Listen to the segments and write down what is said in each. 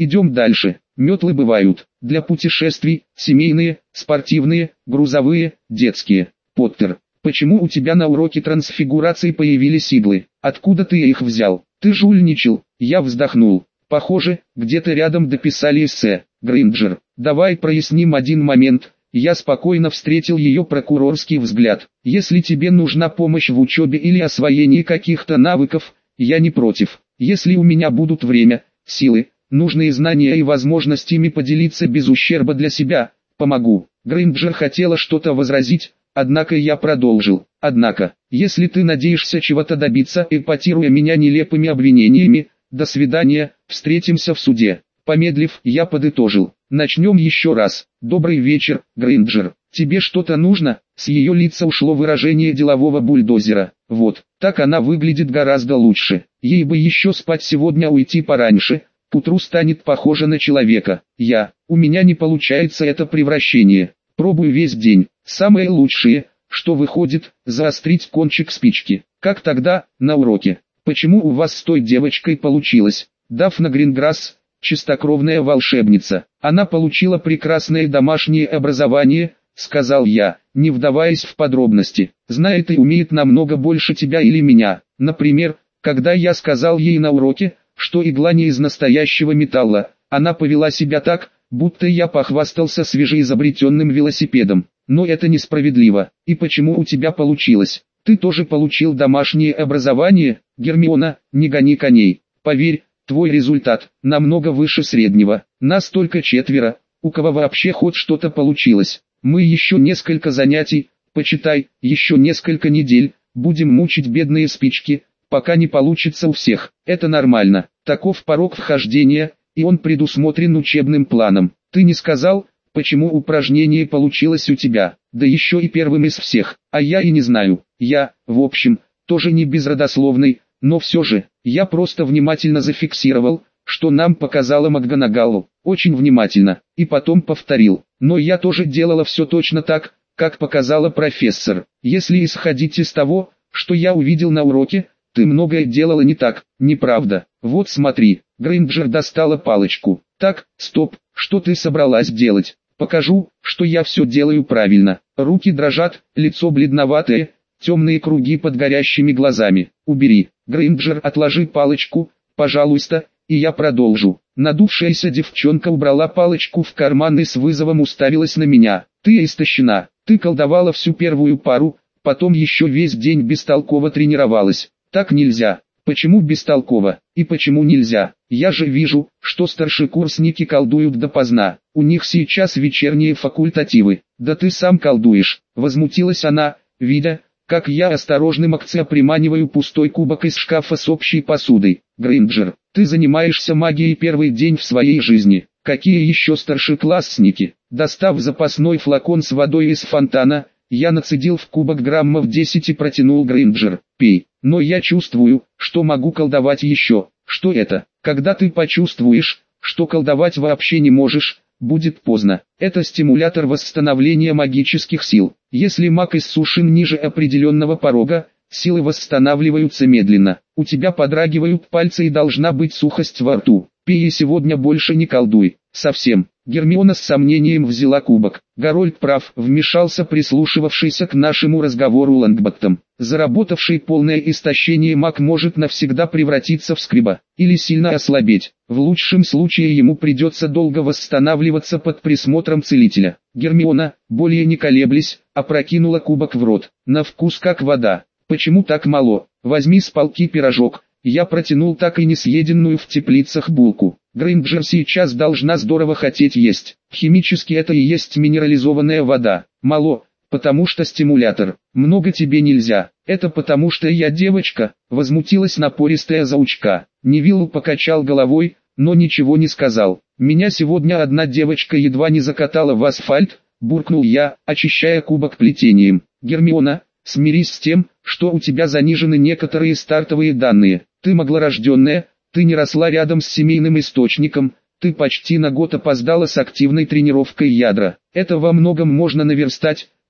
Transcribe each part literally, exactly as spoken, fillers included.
Идем дальше. Метлы бывают для путешествий, семейные, спортивные, грузовые, детские. Поттер, почему у тебя на уроке трансфигурации появились иглы? Откуда ты их взял? Ты жульничал. Я вздохнул. Похоже, где-то рядом дописали эссе. Грейнджер, давай проясним один момент. Я спокойно встретил ее прокурорский взгляд. Если тебе нужна помощь в учебе или освоении каких-то навыков, я не против. Если у меня будут время, силы, нужные знания и возможность ими поделиться без ущерба для себя, помогу. Грейнджер хотела что-то возразить, однако я продолжил. Однако, если ты надеешься чего-то добиться, эпатируя меня нелепыми обвинениями, до свидания, встретимся в суде. Помедлив, я подытожил. Начнем еще раз. Добрый вечер, Грейнджер. Тебе что-то нужно? С ее лица ушло выражение делового бульдозера. Вот, так она выглядит гораздо лучше. Ей бы еще спать сегодня, уйти пораньше. К утру станет похожа на человека. Я, у меня не получается это превращение. Пробую весь день. Самое лучшее, что выходит, заострить кончик спички. Как тогда, на уроке. Почему у вас с той девочкой получилось? Дафна Гринграсс, чистокровная волшебница. Она получила прекрасное домашнее образование, сказал я, не вдаваясь в подробности. Знает и умеет намного больше тебя или меня. Например, когда я сказал ей на уроке, что игла не из настоящего металла, она повела себя так, будто я похвастался свежеизобретенным велосипедом. Но это несправедливо. И почему у тебя получилось? Ты тоже получил домашнее образование? Гермиона, не гони коней. Поверь, твой результат намного выше среднего. Нас только четверо, у кого вообще хоть что-то получилось. Мы еще несколько занятий, почитай, еще несколько недель, будем мучить бедные спички, пока не получится у всех. Это нормально. Таков порог вхождения, и он предусмотрен учебным планом. Ты не сказал, почему упражнение получилось у тебя, да еще и первым из всех, а я и не знаю. Я, в общем, тоже не безродословный, но все же, я просто внимательно зафиксировал, что нам показала МакГонагалл, очень внимательно, и потом повторил. Но я тоже делала все точно так, как показала профессор. Если исходить из того, что я увидел на уроке, ты многое делала не так, неправда. Вот смотри, Грейнджер достала палочку. Так, стоп, что ты собралась делать? Покажу, что я все делаю правильно. Руки дрожат, лицо бледноватое, темные круги под горящими глазами. Убери, Грейнджер, отложи палочку, пожалуйста, и я продолжу. Надувшаяся девчонка убрала палочку в карман и с вызовом уставилась на меня. Ты истощена, ты колдовала всю первую пару, потом еще весь день бестолково тренировалась. Так нельзя. Почему бестолково? И почему нельзя? Я же вижу, что старшекурсники колдуют допоздна. У них сейчас вечерние факультативы. Да ты сам колдуешь. Возмутилась она, видя, как я осторожным акция приманиваю пустой кубок из шкафа с общей посудой. Грейнджер, ты занимаешься магией первый день в своей жизни. Какие еще старшеклассники? Достав запасной флакон с водой из фонтана, я нацедил в кубок граммов десять и протянул. Грейнджер, пей. Но я чувствую, что могу колдовать еще. Что это? Когда ты почувствуешь, что колдовать вообще не можешь, будет поздно. Это стимулятор восстановления магических сил. Если маг иссушен ниже определенного порога, силы восстанавливаются медленно. У тебя подрагивают пальцы и должна быть сухость во рту. Пей и сегодня больше не колдуй. Совсем. Гермиона с сомнением взяла кубок. Гарольд прав, вмешался прислушивавшийся к нашему разговору Лонгботтом. Заработавший полное истощение маг может навсегда превратиться в скриба, или сильно ослабеть. В лучшем случае ему придется долго восстанавливаться под присмотром целителя. Гермиона, более не колеблясь, опрокинула кубок в рот. На вкус как вода. Почему так мало? Возьми с полки пирожок. Я протянул так и не съеденную в теплицах булку. Грейнджер сейчас должна здорово хотеть есть. Химически это и есть минерализованная вода. Мало, потому что стимулятор. Много тебе нельзя. Это потому что я девочка, возмутилась напористая заучка. Невиллу покачал головой, но ничего не сказал. Меня сегодня одна девочка едва не закатала в асфальт, буркнул я, очищая кубок плетением. Гермиона, смирись с тем, что у тебя занижены некоторые стартовые данные. Ты маглорожденная, ты не росла рядом с семейным источником, ты почти на год опоздала с активной тренировкой ядра. Это во многом можно наверстать,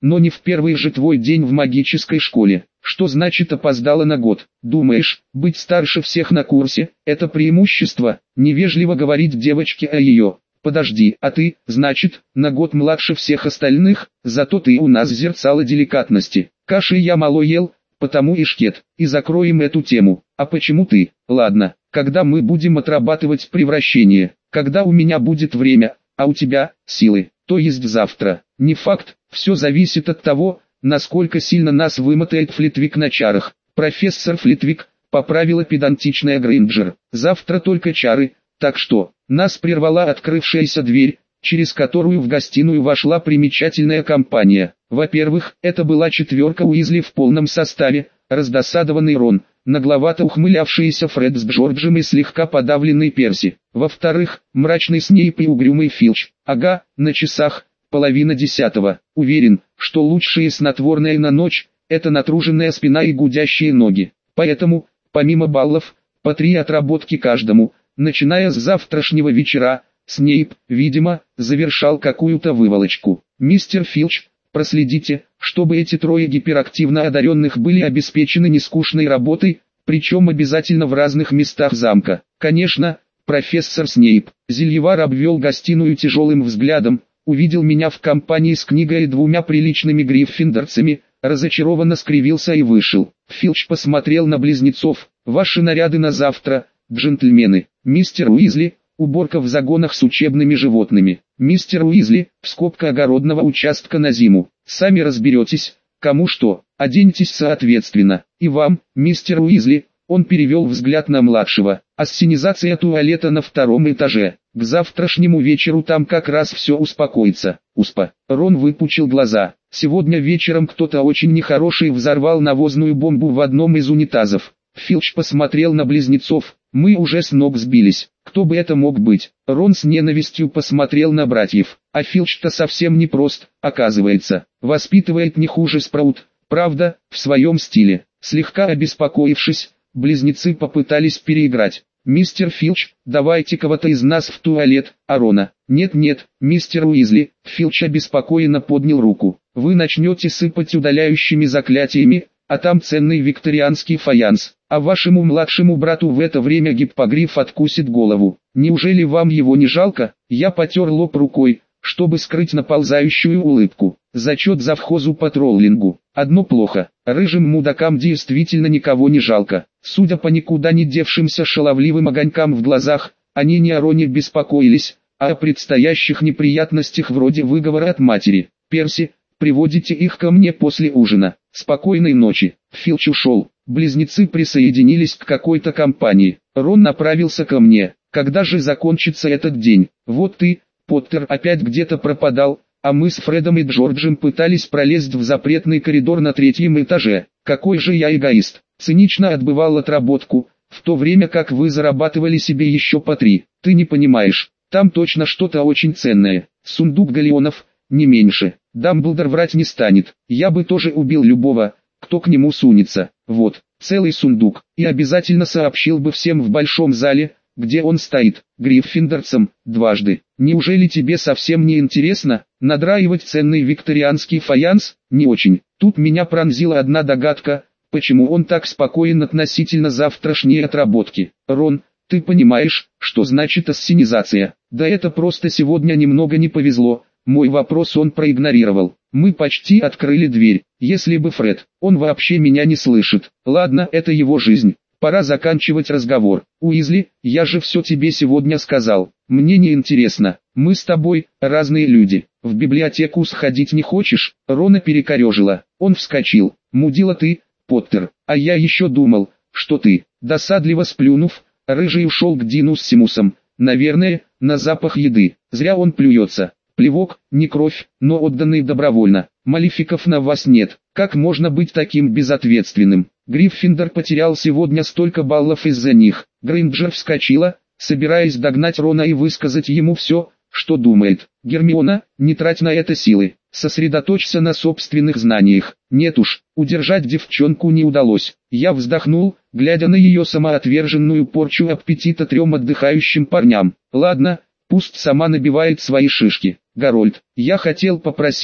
но не в первый же твой день в магической школе. Что значит опоздала на год? Думаешь, быть старше всех на курсе – это преимущество? Невежливо говорить девочке о ее. Подожди, а ты, значит, на год младше всех остальных? Зато ты у нас зерцало деликатности. Каши я мало ел, потому и шкет. И закроем эту тему. А почему ты? Ладно, когда мы будем отрабатывать превращение? Когда у меня будет время, а у тебя – силы. То есть завтра. Не факт, все зависит от того, насколько сильно нас вымотает Флитвик на чарах. Профессор Флитвик, поправила педантичная Грейнджер. Завтра только чары, так что... Нас прервала открывшаяся дверь, через которую в гостиную вошла примечательная компания. Во-первых, это была четверка Уизли в полном составе, раздосадованный Рон, нагловато ухмылявшийся Фред с Джорджем и слегка подавленный Перси. Во-вторых, мрачный Снейп и угрюмый Филч. Ага, на часах, половина десятого. Уверен, что лучшее снотворное на ночь – это натруженная спина и гудящие ноги. Поэтому, помимо баллов, по три отработки каждому, начиная с завтрашнего вечера, Снейп, видимо, завершал какую-то выволочку. Мистер Филч, проследите, чтобы эти трое гиперактивно одаренных были обеспечены нескучной работой, причем обязательно в разных местах замка. Конечно, профессор Снейп. Зельевар обвел гостиную тяжелым взглядом, увидел меня в компании с книгой и двумя приличными гриффиндорцами, разочарованно скривился и вышел. Филч посмотрел на близнецов. Ваши наряды на завтра, джентльмены. Мистер Уизли, уборка в загонах с учебными животными. Мистер Уизли, вскопка огородного участка на зиму. Сами разберетесь, кому что, оденьтесь соответственно. И вам, мистер Уизли, он перевел взгляд на младшего. Ассенизация туалета на втором этаже. К завтрашнему вечеру там как раз все успокоится. Успа. Рон выпучил глаза. Сегодня вечером кто-то очень нехороший взорвал навозную бомбу в одном из унитазов. Филч посмотрел на близнецов. Мы уже с ног сбились. Кто бы это мог быть? Рон с ненавистью посмотрел на братьев. А Филч-то совсем не прост, оказывается. Воспитывает не хуже Спраут. Правда, в своем стиле. Слегка обеспокоившись, близнецы попытались переиграть. «Мистер Филч, давайте кого-то из нас в туалет, а Рона». «Нет-нет, мистер Уизли», Филч обеспокоенно поднял руку. «Вы начнете сыпать удаляющими заклятиями, а там ценный викторианский фаянс, а вашему младшему брату в это время гиппогриф откусит голову. Неужели вам его не жалко?» Я потер лоб рукой, чтобы скрыть наползающую улыбку. Зачет завхозу по троллингу. Одно плохо, рыжим мудакам действительно никого не жалко. Судя по никуда не девшимся шаловливым огонькам в глазах, они не о Роне беспокоились, а о предстоящих неприятностях вроде выговора от матери. «Перси, приводите их ко мне после ужина. Спокойной ночи». Филч ушел. Близнецы присоединились к какой-то компании. Рон направился ко мне. «Когда же закончится этот день? Вот ты, Поттер, опять где-то пропадал, а мы с Фредом и Джорджем пытались пролезть в запретный коридор на третьем этаже. Какой же я эгоист. Цинично отбывал отработку, в то время как вы зарабатывали себе еще по три. Ты не понимаешь, там точно что-то очень ценное. Сундук галеонов, не меньше. Дамблдор врать не станет. Я бы тоже убил любого, кто к нему сунется. Вот, целый сундук. И обязательно сообщил бы всем в большом зале, где он стоит, гриффиндорцам, дважды. Неужели тебе совсем не интересно, надраивать ценный викторианский фаянс? Не очень. Тут меня пронзила одна догадка, почему он так спокоен относительно завтрашней отработки. Рон, ты понимаешь, что значит ассенизация? Да это просто сегодня немного не повезло. Мой вопрос он проигнорировал. Мы почти открыли дверь. Если бы Фред, он вообще меня не слышит. Ладно, это его жизнь. Пора заканчивать разговор. Уизли, я же все тебе сегодня сказал. Мне не интересно. Мы с тобой разные люди. В библиотеку сходить не хочешь? Рона перекорежило. Он вскочил. Мудила ты, Поттер. А я еще думал, что ты. Досадливо сплюнув, рыжий ушел к Дину с Симусом. Наверное, на запах еды. Зря он плюется. Плевок, не кровь, но отданный добровольно. Малефиков на вас нет. Как можно быть таким безответственным? Гриффиндор потерял сегодня столько баллов из-за них. Грейнджер вскочила, собираясь догнать Рона и высказать ему все, что думает. Гермиона, не трать на это силы. Сосредоточься на собственных знаниях. Нет уж, удержать девчонку не удалось. Я вздохнул, глядя на ее самоотверженную порчу аппетита трем отдыхающим парням. Ладно, пусть сама набивает свои шишки. Гарольд, я хотел попросить,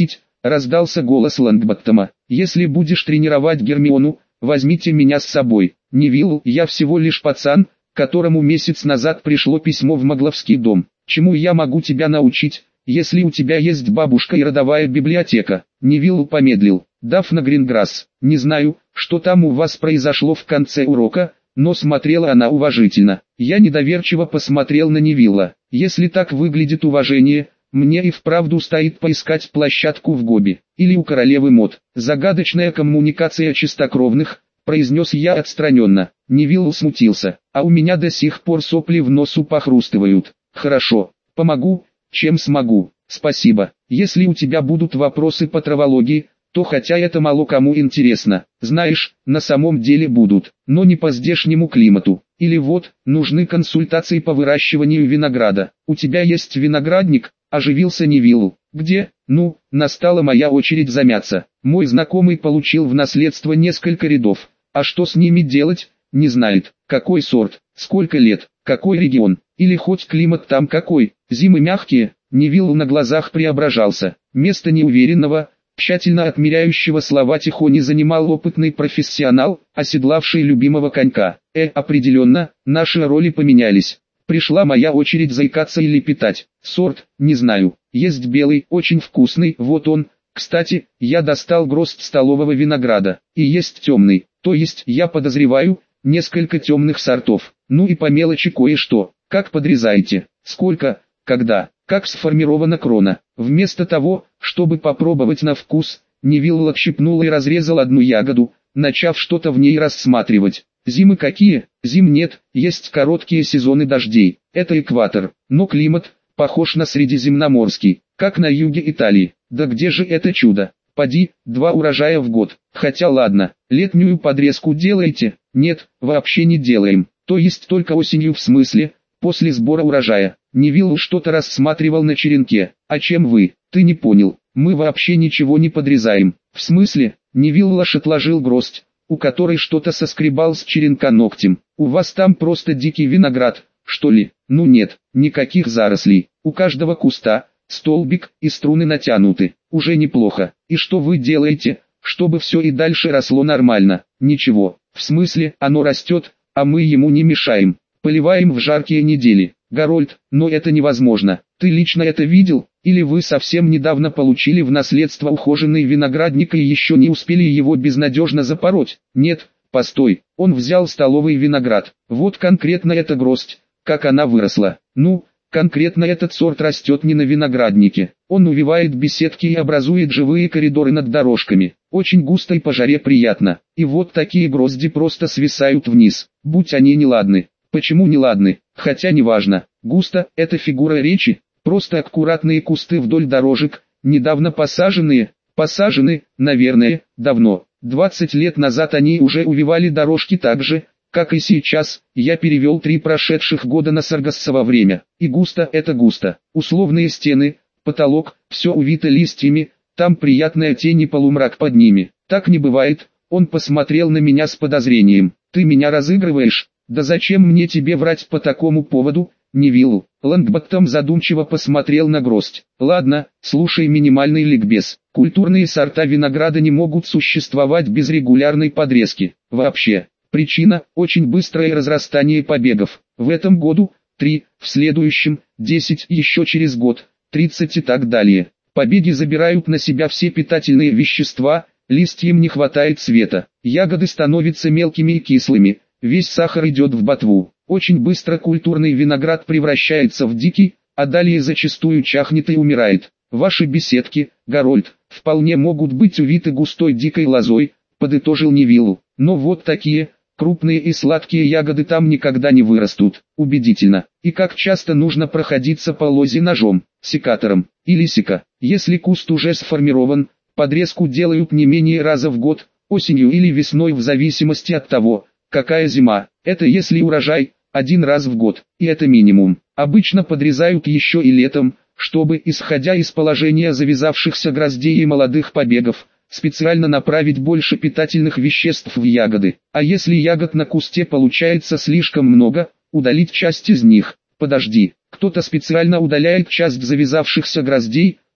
раздался голос Лонгботтома. «Если будешь тренировать Гермиону, возьмите меня с собой. Невилл, я всего лишь пацан, которому месяц назад пришло письмо в Магловский дом. Чему я могу тебя научить, если у тебя есть бабушка и родовая библиотека?» Невилл помедлил. «Дафна Гринграсс, не знаю, что там у вас произошло в конце урока, но смотрела она уважительно». Я недоверчиво посмотрел на Невилла. «Если так выглядит уважение, мне и вправду стоит поискать площадку в Гоби, или у королевы мод». «Загадочная коммуникация чистокровных», произнес я отстраненно. Невилл смутился. «А у меня до сих пор сопли в носу похрустывают». «Хорошо, помогу, чем смогу. Спасибо. Если у тебя будут вопросы по травологии, то хотя это мало кому интересно, знаешь, на самом деле будут, но не по здешнему климату. Или вот, нужны консультации по выращиванию винограда. У тебя есть виноградник?» Оживился Невилл. «Где?» «Ну, настала моя очередь замяться. Мой знакомый получил в наследство несколько рядов, а что с ними делать, не знает. Какой сорт, сколько лет, какой регион, или хоть климат там какой, зимы мягкие». Невилл на глазах преображался. Место неуверенного, тщательно отмеряющего слова тихони занимал опытный профессионал, оседлавший любимого конька. «Э, определенно, наши роли поменялись. Пришла моя очередь заикаться и лепетать. Сорт, не знаю, есть белый, очень вкусный, вот он. Кстати, я достал гроздь столового винограда, и есть темный, то есть, я подозреваю, несколько темных сортов. Ну и по мелочи кое-что. Как подрезаете, сколько, когда, как сформирована крона». Вместо того, чтобы попробовать на вкус, Невилл отщипнул и разрезал одну ягоду, начав что-то в ней рассматривать. «Зимы какие? Зим нет, есть короткие сезоны дождей, это экватор, но климат, похож на средиземноморский, как на юге Италии. Да где же это чудо? Поди, два урожая в год. Хотя ладно, летнюю подрезку делаете?» «Нет, вообще не делаем, то есть только осенью, в смысле, после сбора урожая». Невилл что-то рассматривал на черенке. «А чем вы? Ты не понял, мы вообще ничего не подрезаем». «В смысле?» Невилл аж отложил гроздь, у которой что-то соскребал с черенка ногтем. «У вас там просто дикий виноград, что ли?» «Ну нет, никаких зарослей. У каждого куста столбик и струны натянуты. Уже неплохо. И что вы делаете, чтобы все и дальше росло нормально?» «Ничего. В смысле, оно растет, а мы ему не мешаем. Поливаем в жаркие недели». «Гарольд, но это невозможно. Ты лично это видел? Или вы совсем недавно получили в наследство ухоженный виноградник и еще не успели его безнадежно запороть?» «Нет, постой, он взял столовый виноград. Вот конкретно эта гроздь, как она выросла. Ну, конкретно этот сорт растет не на винограднике. Он увивает беседки и образует живые коридоры над дорожками. Очень густо и по жаре приятно. И вот такие грозди просто свисают вниз, будь они неладны». «Почему неладны? Хотя неважно. Густо – это фигура речи, просто аккуратные кусты вдоль дорожек, недавно посаженные, посажены, наверное, давно. двадцать лет назад они уже увивали дорожки так же, как и сейчас. Я перевел три прошедших года на саргассово время. И густо – это густо. Условные стены, потолок, все увито листьями, там приятная тень и полумрак под ними. Так не бывает». Он посмотрел на меня с подозрением. «Ты меня разыгрываешь?» «Да зачем мне тебе врать по такому поводу, Невилл?» Лонгботтом задумчиво посмотрел на гроздь. «Ладно, слушай минимальный ликбез. Культурные сорта винограда не могут существовать без регулярной подрезки. Вообще. Причина – очень быстрое разрастание побегов. В этом году – три, в следующем – десять, еще через год – тридцать и так далее. Побеги забирают на себя все питательные вещества, листьям не хватает света, ягоды становятся мелкими и кислыми. Весь сахар идет в ботву. Очень быстро культурный виноград превращается в дикий, а далее зачастую чахнет и умирает. Ваши беседки, Гарольд, вполне могут быть увиты густой дикой лозой, подытожил Невилл. Но вот такие, крупные и сладкие ягоды там никогда не вырастут. Убедительно. И как часто нужно проходиться по лозе ножом, секатором, или сека. Если куст уже сформирован, подрезку делают не менее раза в год, осенью или весной в зависимости от того, какая зима. Это если урожай, один раз в год, и это минимум. Обычно подрезают еще и летом, чтобы, исходя из положения завязавшихся гроздей и молодых побегов, специально направить больше питательных веществ в ягоды. А если ягод на кусте получается слишком много, удалить часть из них. Подожди, кто-то специально удаляет часть завязавшихся гроздей,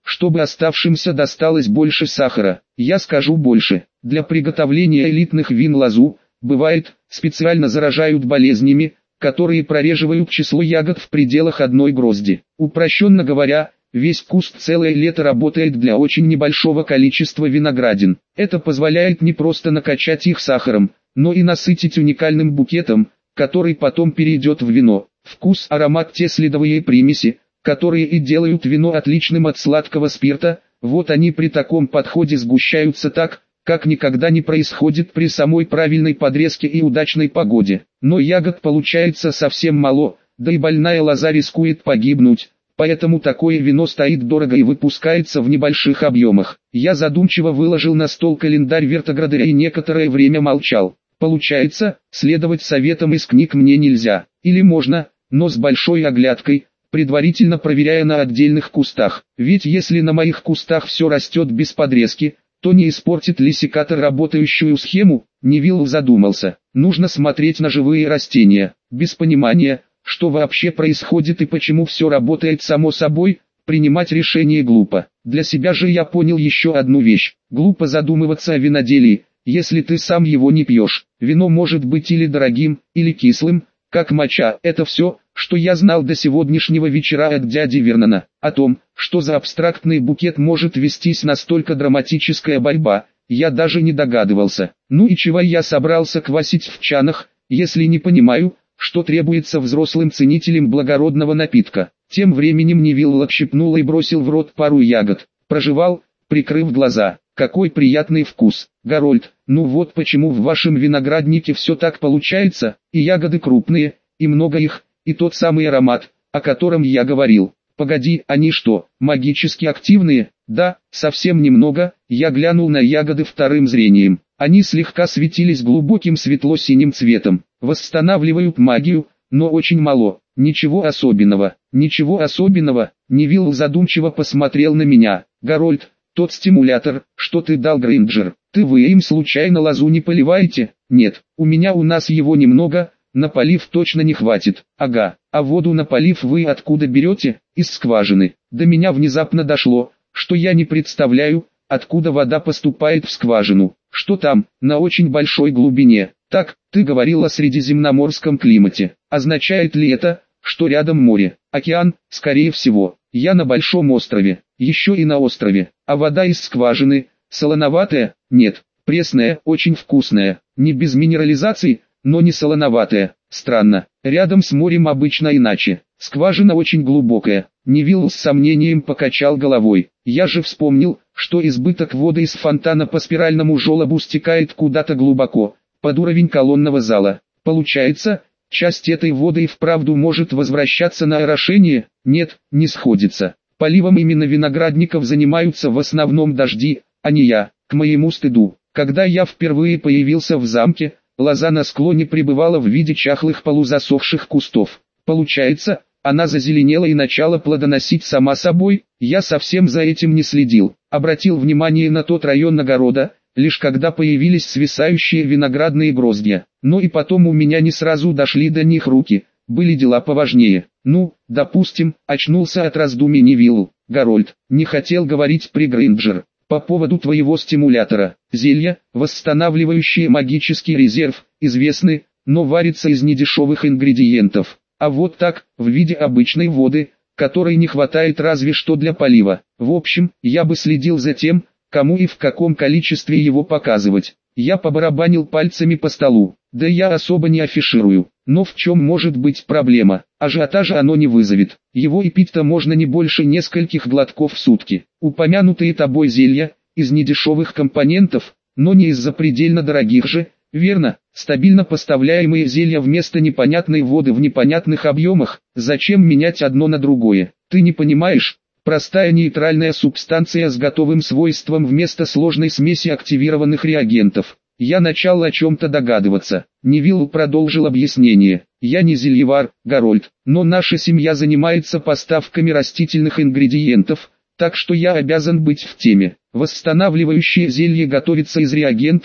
чтобы оставшимся досталось больше сахара. Я скажу больше. Для приготовления элитных вин лозу, бывает, специально заражают болезнями, которые прореживают число ягод в пределах одной грозди. Упрощенно говоря, весь куст целое лето работает для очень небольшого количества виноградин. Это позволяет не просто накачать их сахаром, но и насытить уникальным букетом, который потом перейдет в вино. Вкус, аромат, те следовые примеси, которые и делают вино отличным от сладкого спирта, вот они при таком подходе сгущаются так, как никогда не происходит при самой правильной подрезке и удачной погоде. Но ягод получается совсем мало, да и больная лоза рискует погибнуть, поэтому такое вино стоит дорого и выпускается в небольших объемах. Я задумчиво выложил на стол календарь вертоградыря и некоторое время молчал. Получается, следовать советам из книг мне нельзя, или можно, но с большой оглядкой, предварительно проверяя на отдельных кустах. Ведь если на моих кустах все растет без подрезки, то не испортит ли секатор работающую схему? Невилл задумался. Нужно смотреть на живые растения, без понимания, что вообще происходит и почему все работает само собой, принимать решение глупо. Для себя же я понял еще одну вещь. Глупо задумываться о виноделии, если ты сам его не пьешь. Вино может быть или дорогим, или кислым, как моча. Это все, что я знал до сегодняшнего вечера от дяди Вернона. О том, что за абстрактный букет может вестись настолько драматическая борьба, я даже не догадывался. Ну и чего я собрался квасить в чанах, если не понимаю, что требуется взрослым ценителям благородного напитка. Тем временем Невилл отщипнул и бросил в рот пару ягод. Прожевал, прикрыв глаза. Какой приятный вкус. Гарольд, ну вот почему в вашем винограднике все так получается, и ягоды крупные, и много их, и тот самый аромат, о котором я говорил. Погоди, они что, магически активные? Да, совсем немного. Я глянул на ягоды вторым зрением. Они слегка светились глубоким светло-синим цветом. Восстанавливают магию, но очень мало. Ничего особенного. Ничего особенного. Невилл задумчиво посмотрел на меня. Гарольд, тот стимулятор, что ты дал Грейнджер, ты вы им случайно лозу не поливаете? Нет, у меня у нас его немного, на полив точно не хватит. Ага, а воду на полив вы откуда берете? Из скважины. До меня внезапно дошло, что я не представляю, откуда вода поступает в скважину. Что там, на очень большой глубине. Так, ты говорил о средиземноморском климате. Означает ли это, что рядом море, океан? Скорее всего. Я на большом острове, еще и на острове. А вода из скважины, солоноватая? Нет, пресная, очень вкусная. Не без минерализации, но не солоноватая. Странно, рядом с морем обычно иначе. Скважина очень глубокая. Невилл с сомнением покачал головой. Я же вспомнил, что избыток воды из фонтана по спиральному желобу стекает куда-то глубоко, под уровень колонного зала. Получается, часть этой воды и вправду может возвращаться на орошение? Нет, не сходится. Поливом именно виноградников занимаются в основном дожди, а не я. К моему стыду, когда я впервые появился в замке, лоза на склоне пребывала в виде чахлых полузасохших кустов. Получается, она зазеленела и начала плодоносить сама собой. Я совсем за этим не следил. Обратил внимание на тот район огорода, лишь когда появились свисающие виноградные гроздья. Но и потом у меня не сразу дошли до них руки, были дела поважнее. Ну, допустим, очнулся от раздумий Невилл. Гарольд, не хотел говорить при Грейнджер. По поводу твоего стимулятора. Зелья, восстанавливающие магический резерв, известны, но варятся из недешевых ингредиентов. А вот так, в виде обычной воды, которой не хватает разве что для полива. В общем, я бы следил за тем, кому и в каком количестве его показывать. Я побарабанил пальцами по столу. Да я особо не афиширую. Но в чем может быть проблема? Ажиотажа оно не вызовет. Его и пить-то можно не больше нескольких глотков в сутки. Упомянутые тобой зелья, из недешевых компонентов, но не из запредельно дорогих же, верно? Стабильно поставляемые зелья вместо непонятной воды в непонятных объемах. Зачем менять одно на другое? Ты не понимаешь? Простая нейтральная субстанция с готовым свойством вместо сложной смеси активированных реагентов. Я начал о чем-то догадываться. Невилл продолжил объяснение. Я не зельевар, Гарольд, но наша семья занимается поставками растительных ингредиентов, так что я обязан быть в теме. Восстанавливающее зелье готовится из реагентов,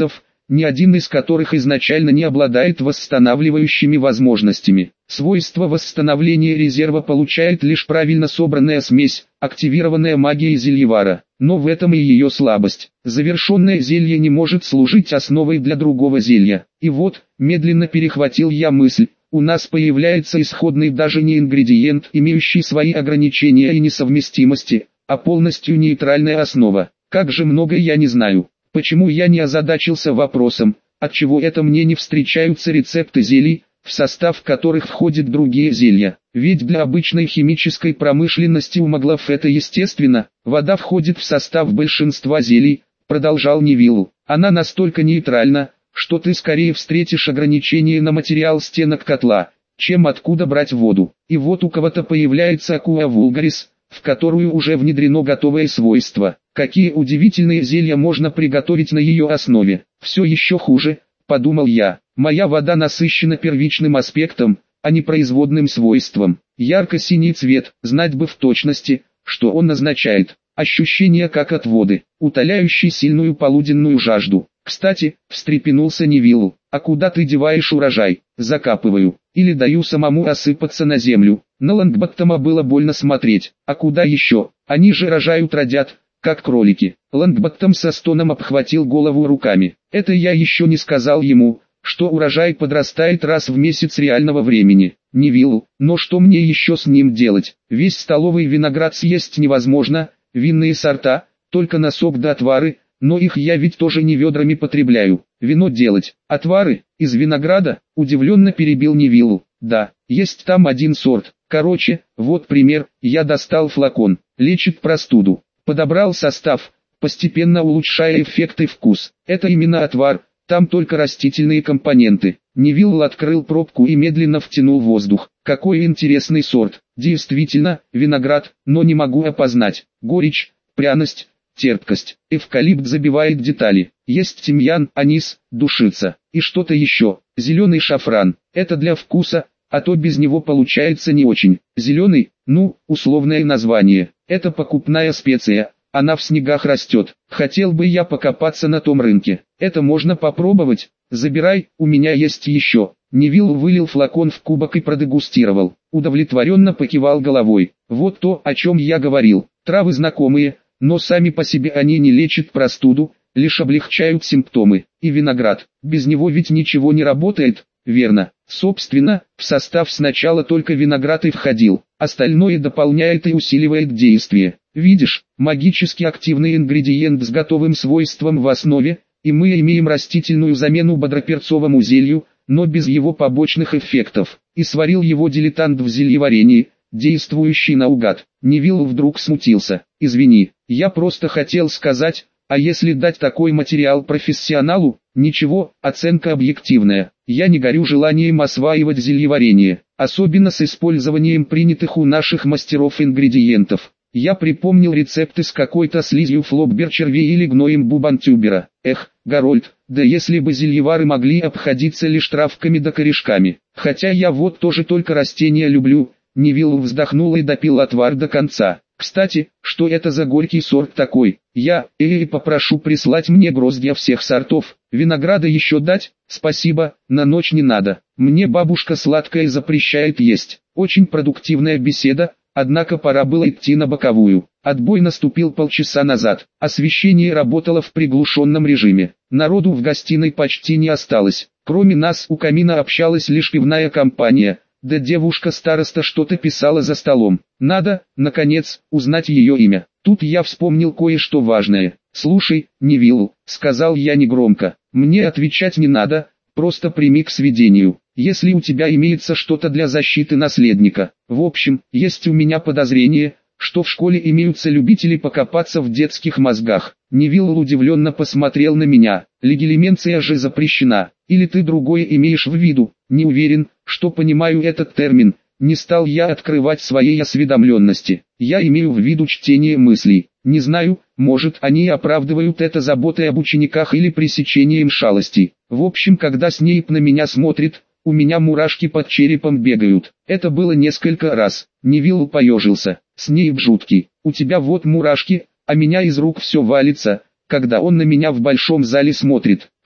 ни один из которых изначально не обладает восстанавливающими возможностями. Свойство восстановления резерва получает лишь правильно собранная смесь, активированная магией зельевара. Но в этом и ее слабость. Завершенное зелье не может служить основой для другого зелья. И вот, медленно перехватил я мысль, у нас появляется исходный даже не ингредиент, имеющий свои ограничения и несовместимости, а полностью нейтральная основа. Как же много я не знаю. Почему я не озадачился вопросом, отчего это мне не встречаются рецепты зелий, в состав которых входят другие зелья? Ведь для обычной химической промышленности у маглов это естественно, вода входит в состав большинства зелий, продолжал Невилл. Она настолько нейтральна, что ты скорее встретишь ограничения на материал стенок котла, чем откуда брать воду. И вот у кого-то появляется Aqua Vulgaris, в которую уже внедрено готовое свойство. Какие удивительные зелья можно приготовить на ее основе. Все еще хуже, подумал я. Моя вода насыщена первичным аспектом, а не производным свойством. Ярко-синий цвет, знать бы в точности, что он означает. Ощущение как от воды, утоляющий сильную полуденную жажду. Кстати, встрепенулся Невилл, а куда ты деваешь урожай? Закапываю, или даю самому осыпаться на землю. На Лонгботтома было больно смотреть, а куда еще? Они же рожают родят, как кролики. Лонгботтом со стоном обхватил голову руками. Это я еще не сказал ему, что урожай подрастает раз в месяц реального времени. Невилл, но что мне еще с ним делать? Весь столовый виноград съесть невозможно, винные сорта, только на сок да отвары, но их я ведь тоже не ведрами потребляю. Вино делать, отвары, из винограда, удивленно перебил Невилл. Да, есть там один сорт. Короче, вот пример, я достал флакон, лечит простуду. Подобрал состав, постепенно улучшая эффект и вкус. Это именно отвар, там только растительные компоненты. Невилл открыл пробку и медленно втянул воздух. Какой интересный сорт. Действительно, виноград, но не могу опознать. Горечь, пряность, терпкость. Эвкалипт забивает детали. Есть тимьян, анис, душица. И что-то еще. Зеленый шафран. Это для вкуса, а то без него получается не очень. Зеленый, ну, условное название. Это покупная специя. Она в снегах растет. Хотел бы я покопаться на том рынке. Это можно попробовать. Забирай, у меня есть еще. Невилл вылил флакон в кубок и продегустировал. Удовлетворенно покивал головой. Вот то, о чем я говорил. Травы знакомые, но сами по себе они не лечат простуду, лишь облегчают симптомы. И виноград, без него ведь ничего не работает, верно? Собственно, в состав сначала только виноград и входил, остальное дополняет и усиливает действие. Видишь, магически активный ингредиент с готовым свойством в основе, и мы имеем растительную замену бодроперцовому зелью, но без его побочных эффектов. И сварил его дилетант в зельеварении, действующий наугад. Невилл вдруг смутился. Извини, я просто хотел сказать, а если дать такой материал профессионалу? Ничего, оценка объективная. Я не горю желанием осваивать зельеварение, особенно с использованием принятых у наших мастеров ингредиентов. Я припомнил рецепты с какой-то слизью флоббер-червей или гноем бубантюбера. Эх, Гарольд, да если бы зельевары могли обходиться лишь травками да корешками. Хотя я вот тоже только растения люблю. Невилл вздохнул и допил отвар до конца. Кстати, что это за горький сорт такой? Я, э, попрошу прислать мне гроздья всех сортов. Винограда еще дать? Спасибо, на ночь не надо. Мне бабушка сладкое запрещает есть. Очень продуктивная беседа, однако пора было идти на боковую. Отбой наступил полчаса назад. Освещение работало в приглушенном режиме. Народу в гостиной почти не осталось. Кроме нас у камина общалась лишь пивная компания. Да девушка-староста что-то писала за столом. Надо, наконец, узнать ее имя. Тут я вспомнил кое-что важное. «Слушай, Невилл», — сказал я негромко, — «мне отвечать не надо, просто прими к сведению, если у тебя имеется что-то для защиты наследника. В общем, есть у меня подозрение, что в школе имеются любители покопаться в детских мозгах». Невилл удивленно посмотрел на меня. «Легилименция же запрещена, или ты другое имеешь в виду?» «Не уверен, что понимаю этот термин». Не стал я открывать своей осведомленности. Я имею в виду чтение мыслей. Не знаю, может они оправдывают это заботой об учениках или пресечением шалостей. В общем, когда Снейп на меня смотрит, у меня мурашки под черепом бегают. Это было несколько раз. Невилл поежился. «Снейп жуткий. У тебя вот мурашки, а меня из рук все валится, когда он на меня в большом зале смотрит.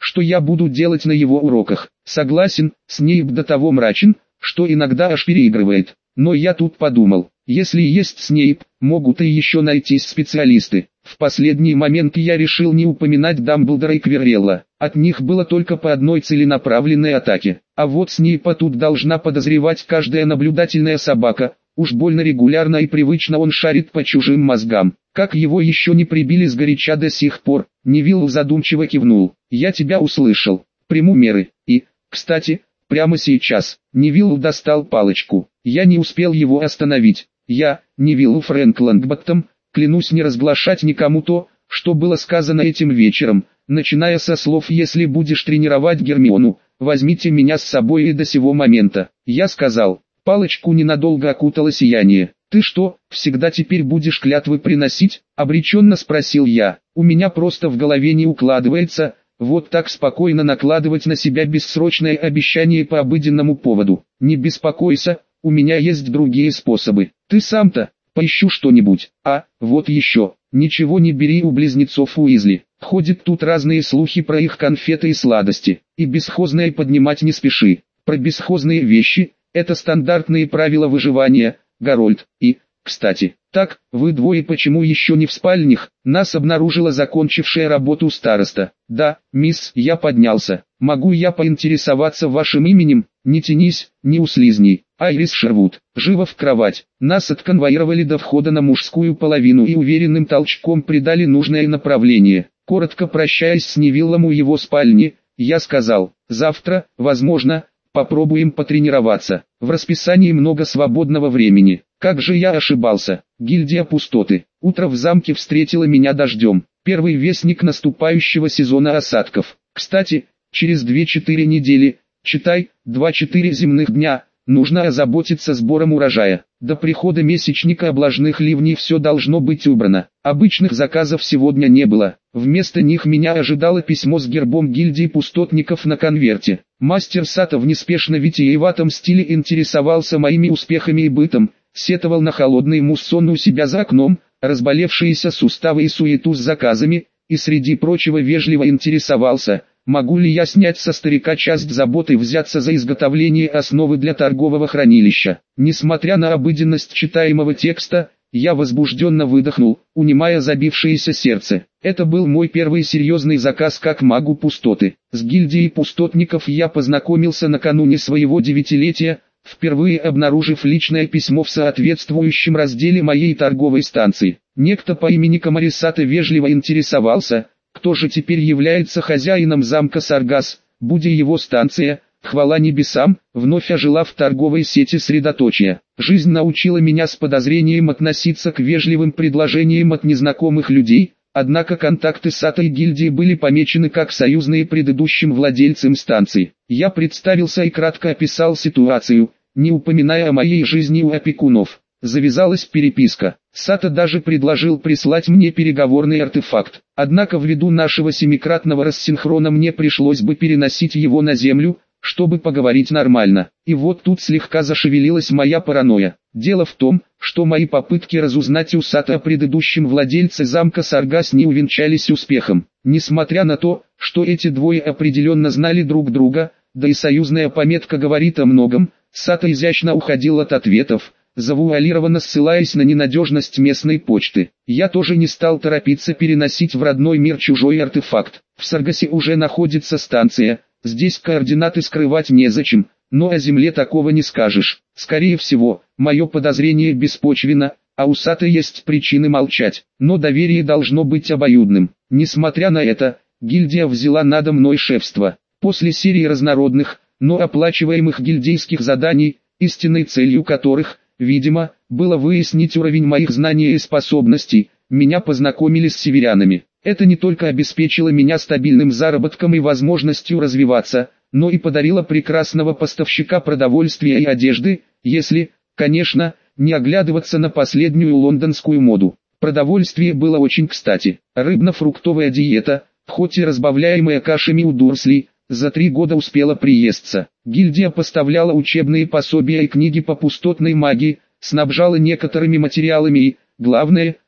что я буду делать на его уроках. Согласен, Снейп до того мрачен, что иногда аж переигрывает. Но я тут подумал, если есть Снейп, могут и еще найтись специалисты. В последний момент я решил не упоминать Дамблдора и Квиррелла. От них было только по одной целенаправленной атаке. А вот Снейпа тут должна подозревать каждая наблюдательная собака. Уж больно регулярно и привычно он шарит по чужим мозгам. Как его еще не прибили сгоряча до сих пор? Невилл задумчиво кивнул. Я тебя услышал. Приму меры. И, кстати, прямо сейчас. Невилл достал палочку. Я не успел его остановить. Я, Невилл Фрэнк Лонгботтом, клянусь не разглашать никому то, что было сказано этим вечером, начиная со слов «если будешь тренировать Гермиону, возьмите меня с собой» и до сего момента. Я сказал. Палочку ненадолго окутало сияние. «Ты что, всегда теперь будешь клятвы приносить?» — обреченно спросил я. «У меня просто в голове не укладывается, вот так спокойно накладывать на себя бессрочное обещание по обыденному поводу. Не беспокойся, у меня есть другие способы. Ты сам-то, поищу что-нибудь. А, вот еще, ничего не бери у близнецов Уизли. Ходят тут разные слухи про их конфеты и сладости. И бесхозное поднимать не спеши. Про бесхозные вещи — это стандартные правила выживания, Гарольд. И, кстати, так, вы двое почему еще не в спальнях? Нас обнаружила закончившая работу староста. Да, мисс, я поднялся. Могу я поинтересоваться вашим именем? Не тянись, не услизней. Айрис Шервуд. Живо в кровать. Нас отконвоировали до входа на мужскую половину и уверенным толчком придали нужное направление. Коротко прощаясь с Невиллом у его спальни, я сказал, завтра, возможно, попробуем потренироваться. В расписании много свободного времени. Как же я ошибался. Гильдия пустоты. Утро в замке встретило меня дождем. Первый вестник наступающего сезона осадков. Кстати, через две-четыре недели, читай, два-четыре земных дня, нужно озаботиться сбором урожая. До прихода месячника облажных ливней все должно быть убрано. Обычных заказов сегодня не было. Вместо них меня ожидало письмо с гербом гильдии пустотников на конверте. Мастер Сато в неспешно витиеватом стиле интересовался моими успехами и бытом, сетовал на холодный муссон у себя за окном, разболевшиеся суставы и суету с заказами, и среди прочего вежливо интересовался, могу ли я снять со старика часть заботы и взяться за изготовление основы для торгового хранилища. Несмотря на обыденность читаемого текста, я возбужденно выдохнул, унимая забившееся сердце. Это был мой первый серьезный заказ как магу пустоты. С гильдией пустотников я познакомился накануне своего девятилетия, впервые обнаружив личное письмо в соответствующем разделе моей торговой станции. Некто по имени Камарисата вежливо интересовался, кто же теперь является хозяином замка Саргас, будь его станция, хвала небесам, вновь ожила в торговой сети средоточия. Жизнь научила меня с подозрением относиться к вежливым предложениям от незнакомых людей, однако контакты Сато и гильдии были помечены как союзные предыдущим владельцам станции. Я представился и кратко описал ситуацию, не упоминая о моей жизни у опекунов. Завязалась переписка. Сато даже предложил прислать мне переговорный артефакт. Однако ввиду нашего семикратного рассинхрона мне пришлось бы переносить его на землю, чтобы поговорить нормально. И вот тут слегка зашевелилась моя паранойя. Дело в том, что мои попытки разузнать у Сато о предыдущем владельце замка Саргас не увенчались успехом. Несмотря на то, что эти двое определенно знали друг друга, да и союзная пометка говорит о многом, Сато изящно уходил от ответов, завуалированно ссылаясь на ненадежность местной почты. Я тоже не стал торопиться переносить в родной мир чужой артефакт. В Саргасе уже находится станция, здесь координаты скрывать незачем, но о земле такого не скажешь. Скорее всего, мое подозрение беспочвенно, а у Сато есть причины молчать, но доверие должно быть обоюдным. Несмотря на это, гильдия взяла надо мной шефство. После серии разнородных, но оплачиваемых гильдейских заданий, истинной целью которых, видимо, было выяснить уровень моих знаний и способностей, меня познакомили с северянами. Это не только обеспечило меня стабильным заработком и возможностью развиваться, но и подарило прекрасного поставщика продовольствия и одежды, если, конечно, не оглядываться на последнюю лондонскую моду. Продовольствие было очень кстати. Рыбно-фруктовая диета, хоть и разбавляемая кашами у Дурсли, за три года успела приесться. Гильдия поставляла учебные пособия и книги по пустотной магии, снабжала некоторыми материалами и, главное,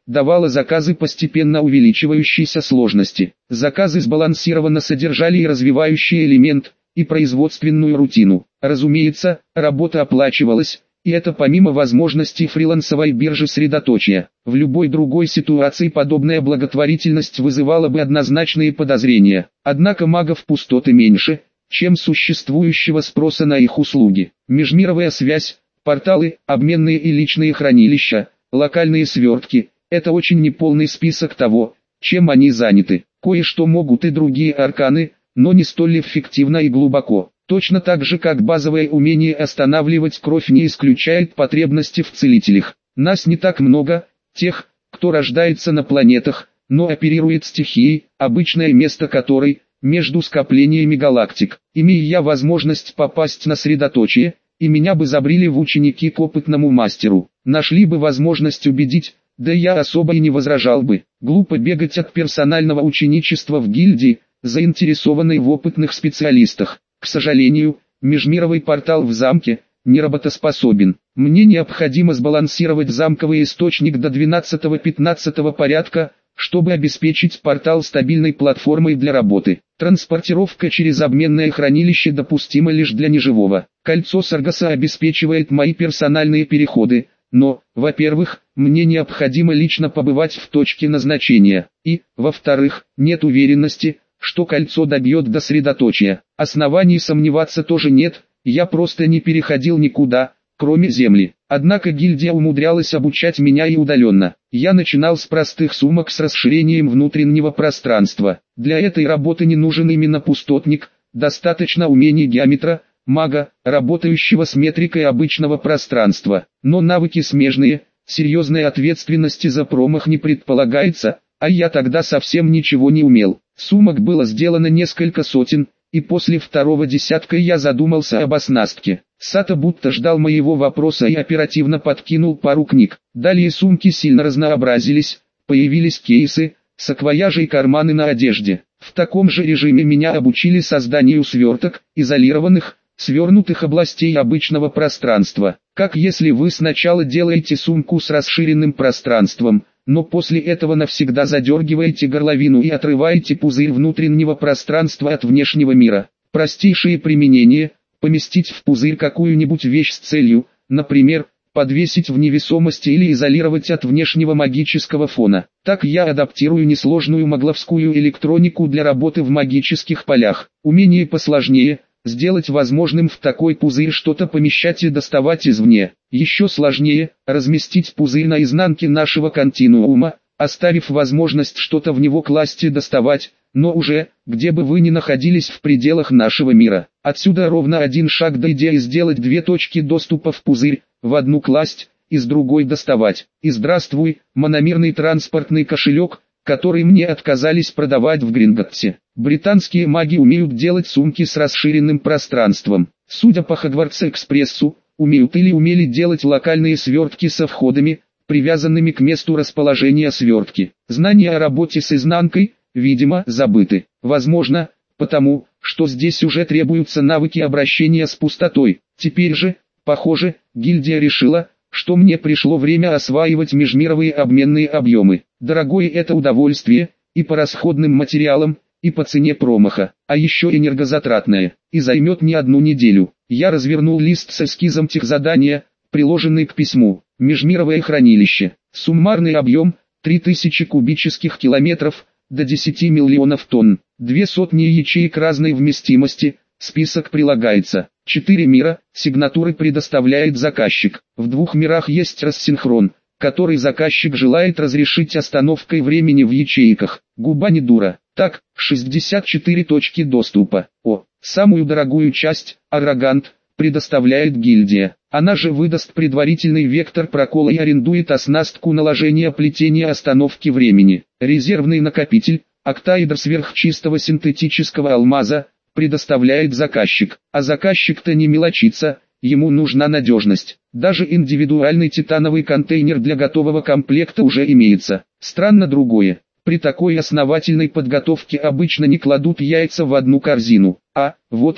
давала заказы постепенно увеличивающейся сложности. Заказы сбалансированно содержали и развивающий элемент, и производственную рутину. Разумеется, работа оплачивалась, и это помимо возможностей фрилансовой биржи средоточия. В любой другой ситуации подобная благотворительность вызывала бы однозначные подозрения. Однако магов пустоты меньше, чем существующего спроса на их услуги. Межмировая связь, порталы, обменные и личные хранилища, локальные свертки – это очень неполный список того, чем они заняты. Кое-что могут и другие арканы, но не столь эффективно и глубоко. Точно так же, как базовое умение останавливать кровь не исключает потребности в целителях. Нас не так много, тех, кто рождается на планетах, но оперирует стихией, обычное место которой – между скоплениями галактик. Имея я возможность попасть на средоточие, и меня бы забрили в ученики к опытному мастеру. Нашли бы возможность убедить, да я особо и не возражал бы. Глупо бегать от персонального ученичества в гильдии, заинтересованной в опытных специалистах. К сожалению, межмировый портал в замке не работоспособен. Мне необходимо сбалансировать замковый источник до двенадцатого-пятнадцатого порядка, чтобы обеспечить портал стабильной платформой для работы. Транспортировка через обменное хранилище допустима лишь для неживого. Кольцо Саргаса обеспечивает мои персональные переходы, но, во-первых, мне необходимо лично побывать в точке назначения, и, во-вторых, нет уверенности, что кольцо добьет до средоточия. Оснований сомневаться тоже нет, я просто не переходил никуда, кроме земли. Однако гильдия умудрялась обучать меня и удаленно. Я начинал с простых сумок с расширением внутреннего пространства. Для этой работы не нужен именно пустотник, достаточно умений геометра, мага, работающего с метрикой обычного пространства. Но навыки смежные, серьезной ответственности за промах не предполагается, а я тогда совсем ничего не умел. Сумок было сделано несколько сотен, и после второго десятка я задумался об оснастке. Сато будто ждал моего вопроса и оперативно подкинул пару книг. Далее сумки сильно разнообразились, появились кейсы, саквояжи и карманы на одежде. В таком же режиме меня обучили созданию сверток, изолированных, свернутых областей обычного пространства. Как если вы сначала делаете сумку с расширенным пространством, но после этого навсегда задергиваете горловину и отрываете пузырь внутреннего пространства от внешнего мира. Простейшие применения – поместить в пузырь какую-нибудь вещь с целью, например, подвесить в невесомости или изолировать от внешнего магического фона. Так я адаптирую несложную магловскую электронику для работы в магических полях. Умение посложнее – сделать возможным в такой пузырь что-то помещать и доставать извне. Еще сложнее – разместить пузырь на изнанке нашего континуума, оставив возможность что-то в него класть и доставать, но уже, где бы вы ни находились в пределах нашего мира. Отсюда ровно один шаг до идеи сделать две точки доступа в пузырь, в одну класть, из другой доставать. И здравствуй, мономерный транспортный кошелек, который мне отказались продавать в Гринготте. Британские маги умеют делать сумки с расширенным пространством. Судя по Хогвартс-экспрессу, умеют или умели делать локальные свертки со входами, привязанными к месту расположения свертки. Знания о работе с изнанкой, видимо, забыты. Возможно, потому, что здесь уже требуются навыки обращения с пустотой. Теперь же, похоже, гильдия решила, что мне пришло время осваивать межмировые обменные объемы. Дорогое это удовольствие, и по расходным материалам, и по цене промаха, а еще энергозатратное, и займет не одну неделю. Я развернул лист с эскизом техзадания, приложенный к письму. Межмировое хранилище. Суммарный объем три тысячи кубических километров, до десяти миллионов тонн. Две сотни ячеек разной вместимости, список прилагается. Четыре мира, сигнатуры предоставляет заказчик. В двух мирах есть рассинхрон, который заказчик желает разрешить остановкой времени в ячейках. Губа не дура. Так, шестьдесят четыре точки доступа. О, самую дорогую часть, Арагант, предоставляет гильдия. Она же выдаст предварительный вектор прокола и арендует оснастку наложения плетения остановки времени. Резервный накопитель, октаэдр сверхчистого синтетического алмаза, предоставляет заказчик. А заказчик-то не мелочится, ему нужна надежность. Даже индивидуальный титановый контейнер для готового комплекта уже имеется. Странно другое. При такой основательной подготовке обычно не кладут яйца в одну корзину. А, вот оно.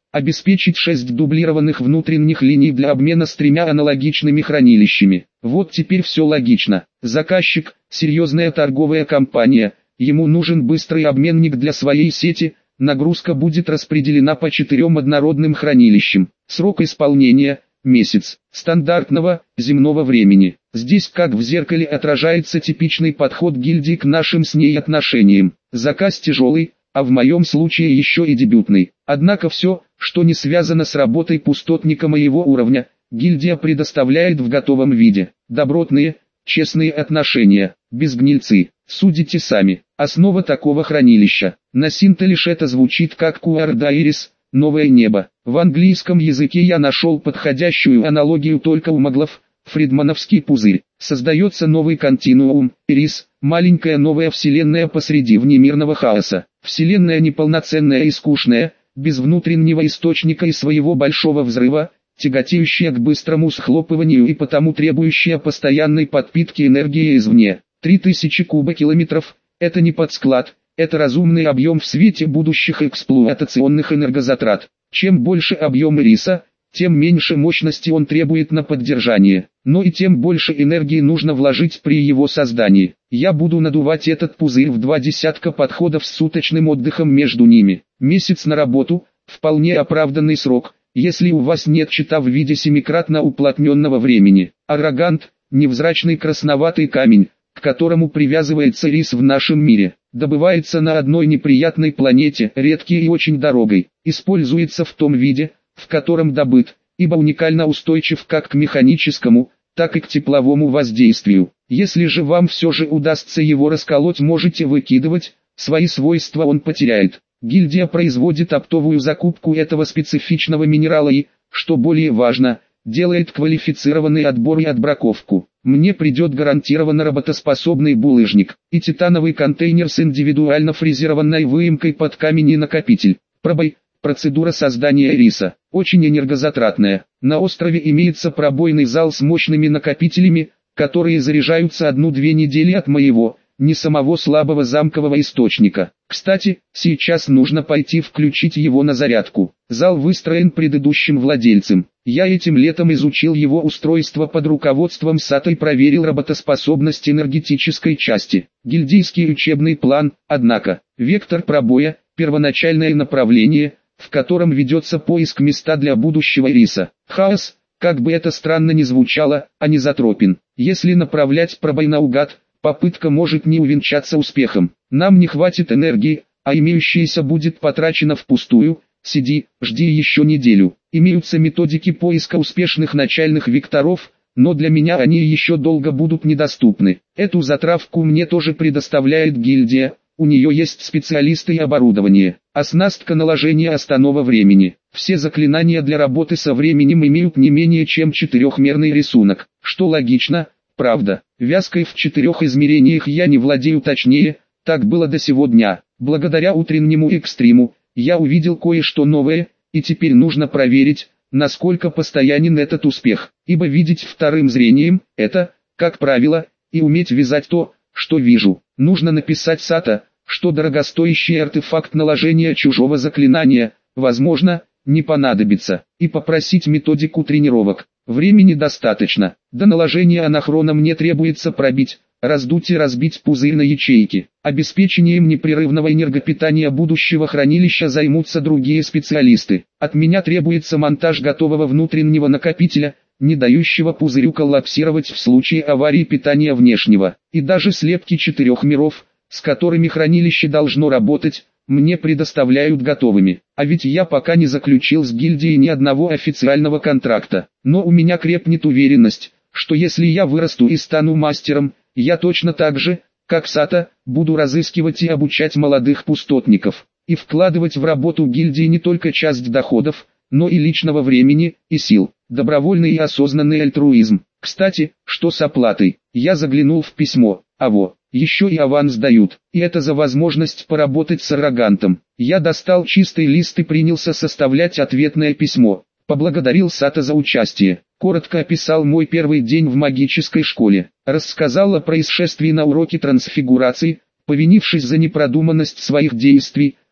Обеспечить шесть дублированных внутренних линий для обмена с тремя аналогичными хранилищами. Вот теперь все логично. Заказчик – серьезная торговая компания, ему нужен быстрый обменник для своей сети, нагрузка будет распределена по четырем однородным хранилищам. Срок исполнения – месяц. Стандартного, земного времени. Здесь как в зеркале отражается типичный подход гильдии к нашим с ней отношениям. Заказ тяжелый, а в моем случае еще и дебютный. Однако все, что не связано с работой пустотника моего уровня, гильдия предоставляет в готовом виде. Добротные, честные отношения, без гнильцы. Судите сами. Основа такого хранилища. На синтелиш это звучит как Куардайрис, новое небо. В английском языке я нашел подходящую аналогию только у маглов. Фридмановский пузырь. Создается новый континуум, Ирис, маленькая новая вселенная посреди внемирного хаоса. Вселенная неполноценная и скучная, без внутреннего источника и своего большого взрыва, тяготеющая к быстрому схлопыванию и потому требующая постоянной подпитки энергии извне. три тысячи кубокилометров – это не подсклад, это разумный объем в свете будущих эксплуатационных энергозатрат. Чем больше объем Ириса, тем меньше мощности он требует на поддержание, но и тем больше энергии нужно вложить при его создании. Я буду надувать этот пузырь в два десятка подходов с суточным отдыхом между ними. Месяц на работу – вполне оправданный срок, если у вас нет чита в виде семикратно уплотненного времени. Арагант – невзрачный красноватый камень, к которому привязывается рис в нашем мире. Добывается на одной неприятной планете, редкий и очень дорогой. Используется в том виде, в котором добыт, ибо уникально устойчив как к механическому, так и к тепловому воздействию. Если же вам все же удастся его расколоть, можете выкидывать, свои свойства он потеряет. Гильдия производит оптовую закупку этого специфичного минерала и, что более важно, делает квалифицированный отбор и отбраковку. Мне придет гарантированно работоспособный булыжник и титановый контейнер с индивидуально фрезерованной выемкой под камень и накопитель. Пробой. Процедура создания риса очень энергозатратная. На острове имеется пробойный зал с мощными накопителями, которые заряжаются одну-две недели от моего, не самого слабого замкового источника. Кстати, сейчас нужно пойти включить его на зарядку. Зал выстроен предыдущим владельцем. Я этим летом изучил его устройство под руководством Сато и проверил работоспособность энергетической части. Гильдийский учебный план, однако, вектор пробоя, первоначальное направление, в котором ведется поиск места для будущего риса. Хаос, как бы это странно ни звучало, анизотропен. Если направлять пробой наугад, попытка может не увенчаться успехом. Нам не хватит энергии, а имеющаяся будет потрачена впустую. Сиди, жди еще неделю. Имеются методики поиска успешных начальных векторов, но для меня они еще долго будут недоступны. Эту затравку мне тоже предоставляет гильдия. У нее есть специалисты и оборудование, оснастка наложения останова времени. Все заклинания для работы со временем имеют не менее чем четырехмерный рисунок, что логично, правда. Вязкой в четырех измерениях я не владею, точнее, так было до сего дня. Благодаря утреннему экстриму, я увидел кое-что новое, и теперь нужно проверить, насколько постоянен этот успех, ибо видеть вторым зрением – это, как правило, и уметь вязать то, что вижу. Нужно написать Сато, что дорогостоящий артефакт наложения чужого заклинания, возможно, не понадобится, и попросить методику тренировок. Времени достаточно. До наложения анахрона мне требуется пробить, раздуть и разбить пузырь на ячейки. Обеспечением непрерывного энергопитания будущего хранилища займутся другие специалисты. От меня требуется монтаж готового внутреннего накопителя, не дающего пузырю коллапсировать в случае аварии питания внешнего. И даже слепки четырех миров, с которыми хранилище должно работать, мне предоставляют готовыми. А ведь я пока не заключил с гильдией ни одного официального контракта. Но у меня крепнет уверенность, что если я вырасту и стану мастером, я точно так же, как Сато, буду разыскивать и обучать молодых пустотников. И вкладывать в работу гильдии не только часть доходов, но и личного времени и сил. Добровольный и осознанный альтруизм. Кстати, что с оплатой? Я заглянул в письмо. А во, еще и аванс дают. И это за возможность поработать с Арагантом. Я достал чистый лист и принялся составлять ответное письмо. Поблагодарил Сато за участие. Коротко описал мой первый день в магической школе. Рассказал о происшествии на уроке трансфигурации, повинившись за непродуманность своих действий.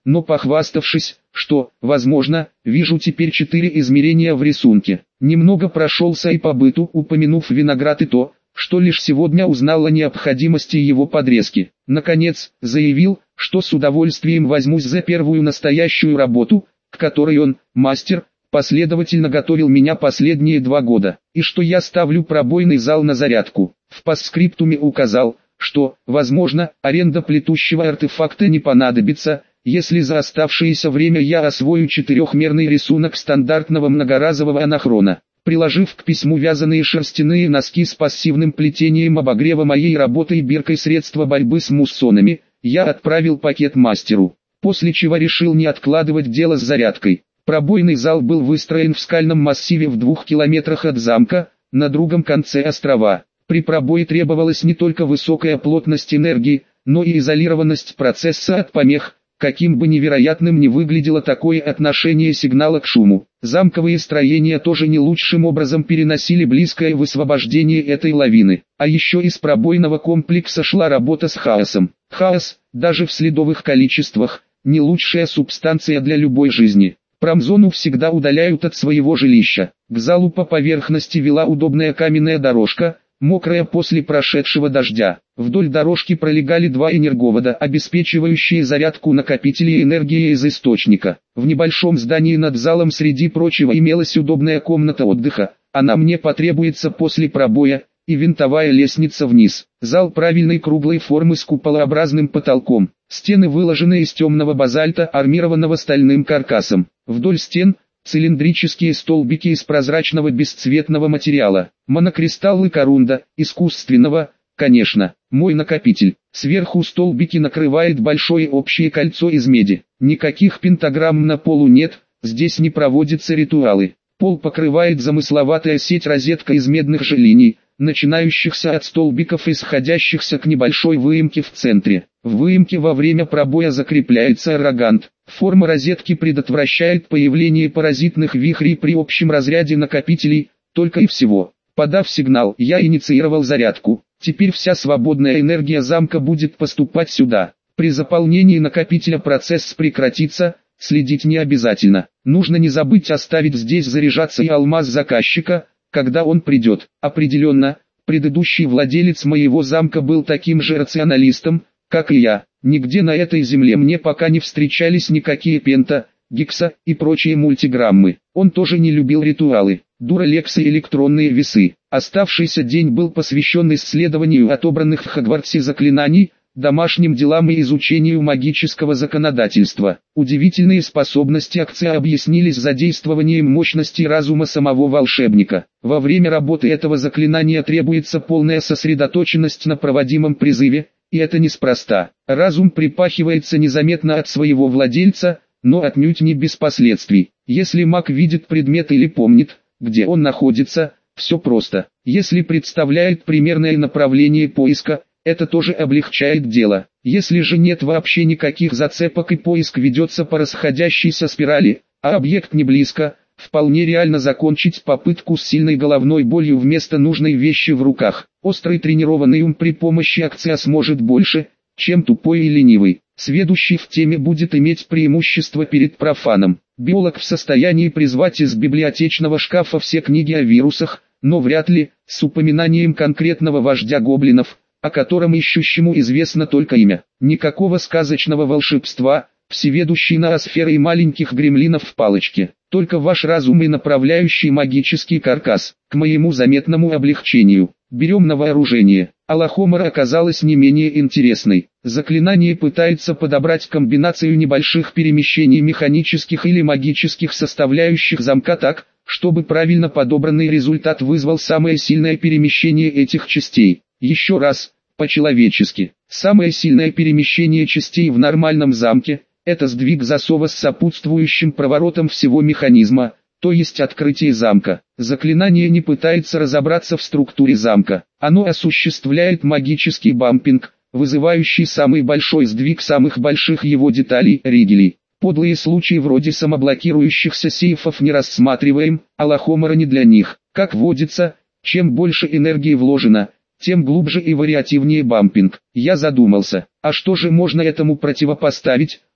но похваставшись, что, возможно, вижу теперь четыре измерения в рисунке. Немного прошелся и по быту, упомянув виноград и то, что лишь сегодня узнал о необходимости его подрезки. Наконец, заявил, что с удовольствием возьмусь за первую настоящую работу, к которой он, мастер, последовательно готовил меня последние два года, и что я ставлю пробойный зал на зарядку. В постскриптуме указал, что, возможно, аренда плетущего артефакта не понадобится, если за оставшееся время я освою четырехмерный рисунок стандартного многоразового анахрона. Приложив к письму вязаные шерстяные носки с пассивным плетением обогрева моей работы и биркой средства борьбы с муссонами, я отправил пакет мастеру, после чего решил не откладывать дело с зарядкой. Пробойный зал был выстроен в скальном массиве в двух километрах от замка, на другом конце острова. При пробое требовалась не только высокая плотность энергии, но и изолированность процесса от помех, каким бы невероятным ни выглядело такое отношение сигнала к шуму. Замковые строения тоже не лучшим образом переносили близкое высвобождение этой лавины. А еще из пробойного комплекса шла работа с хаосом. Хаос, даже в следовых количествах, не лучшая субстанция для любой жизни. Промзону всегда удаляют от своего жилища. К залу по поверхности вела удобная каменная дорожка, мокрая после прошедшего дождя. Вдоль дорожки пролегали два энерговода, обеспечивающие зарядку накопителей энергии из источника. В небольшом здании над залом среди прочего имелась удобная комната отдыха, она мне потребуется после пробоя, и винтовая лестница вниз. Зал правильной круглой формы с куполообразным потолком. Стены выложены из темного базальта, армированного стальным каркасом. Вдоль стен цилиндрические столбики из прозрачного бесцветного материала. Монокристаллы корунда, искусственного, конечно, мой накопитель. Сверху столбики накрывает большое общее кольцо из меди. Никаких пентаграмм на полу нет, здесь не проводятся ритуалы. Пол покрывает замысловатая сеть-розетка из медных же линий, начинающихся от столбиков и сходящихся к небольшой выемке в центре. В выемке во время пробоя закрепляется аэрогант. Форма розетки предотвращает появление паразитных вихрей при общем разряде накопителей, только и всего. Подав сигнал, я инициировал зарядку. Теперь вся свободная энергия замка будет поступать сюда. При заполнении накопителя процесс прекратится, следить не обязательно. Нужно не забыть оставить здесь заряжаться и алмаз заказчика, когда он придет. Определенно, предыдущий владелец моего замка был таким же рационалистом, как и я. Нигде на этой земле мне пока не встречались никакие пента, гекса и прочие мультиграммы. Он тоже не любил ритуалы, дуралексы и электронные весы. Оставшийся день был посвящен исследованию отобранных в Хогвартсе заклинаний, домашним делам и изучению магического законодательства. Удивительные способности Акция объяснились задействованием мощности разума самого волшебника. Во время работы этого заклинания требуется полная сосредоточенность на проводимом призыве, и это неспроста. Разум припахивается незаметно от своего владельца, но отнюдь не без последствий. Если маг видит предмет или помнит, где он находится, все просто. Если представляет примерное направление поиска, это тоже облегчает дело. Если же нет вообще никаких зацепок и поиск ведется по расходящейся спирали, а объект не близко, вполне реально закончить попытку с сильной головной болью вместо нужной вещи в руках. Острый тренированный ум при помощи акции сможет больше, чем тупой и ленивый. Сведущий в теме будет иметь преимущество перед профаном. Биолог в состоянии призвать из библиотечного шкафа все книги о вирусах, но вряд ли, с упоминанием конкретного вождя гоблинов, о котором ищущему известно только имя. Никакого сказочного волшебства, всеведущий ноосферы и маленьких гремлинов в палочке. Только ваш разум и направляющий магический каркас. К моему заметному облегчению. Берем на вооружение. Алахомара оказалась не менее интересной. Заклинание пытается подобрать комбинацию небольших перемещений механических или магических составляющих замка так, чтобы правильно подобранный результат вызвал самое сильное перемещение этих частей. Еще раз, по-человечески. Самое сильное перемещение частей в нормальном замке – это сдвиг засова с сопутствующим проворотом всего механизма, то есть открытие замка. Заклинание не пытается разобраться в структуре замка. Оно осуществляет магический бампинг, вызывающий самый большой сдвиг самых больших его деталей, ригелей. Подлые случаи вроде самоблокирующихся сейфов не рассматриваем, а Алахомара не для них. Как водится, чем больше энергии вложено, тем глубже и вариативнее бампинг. Я задумался, а что же можно этому противопоставить,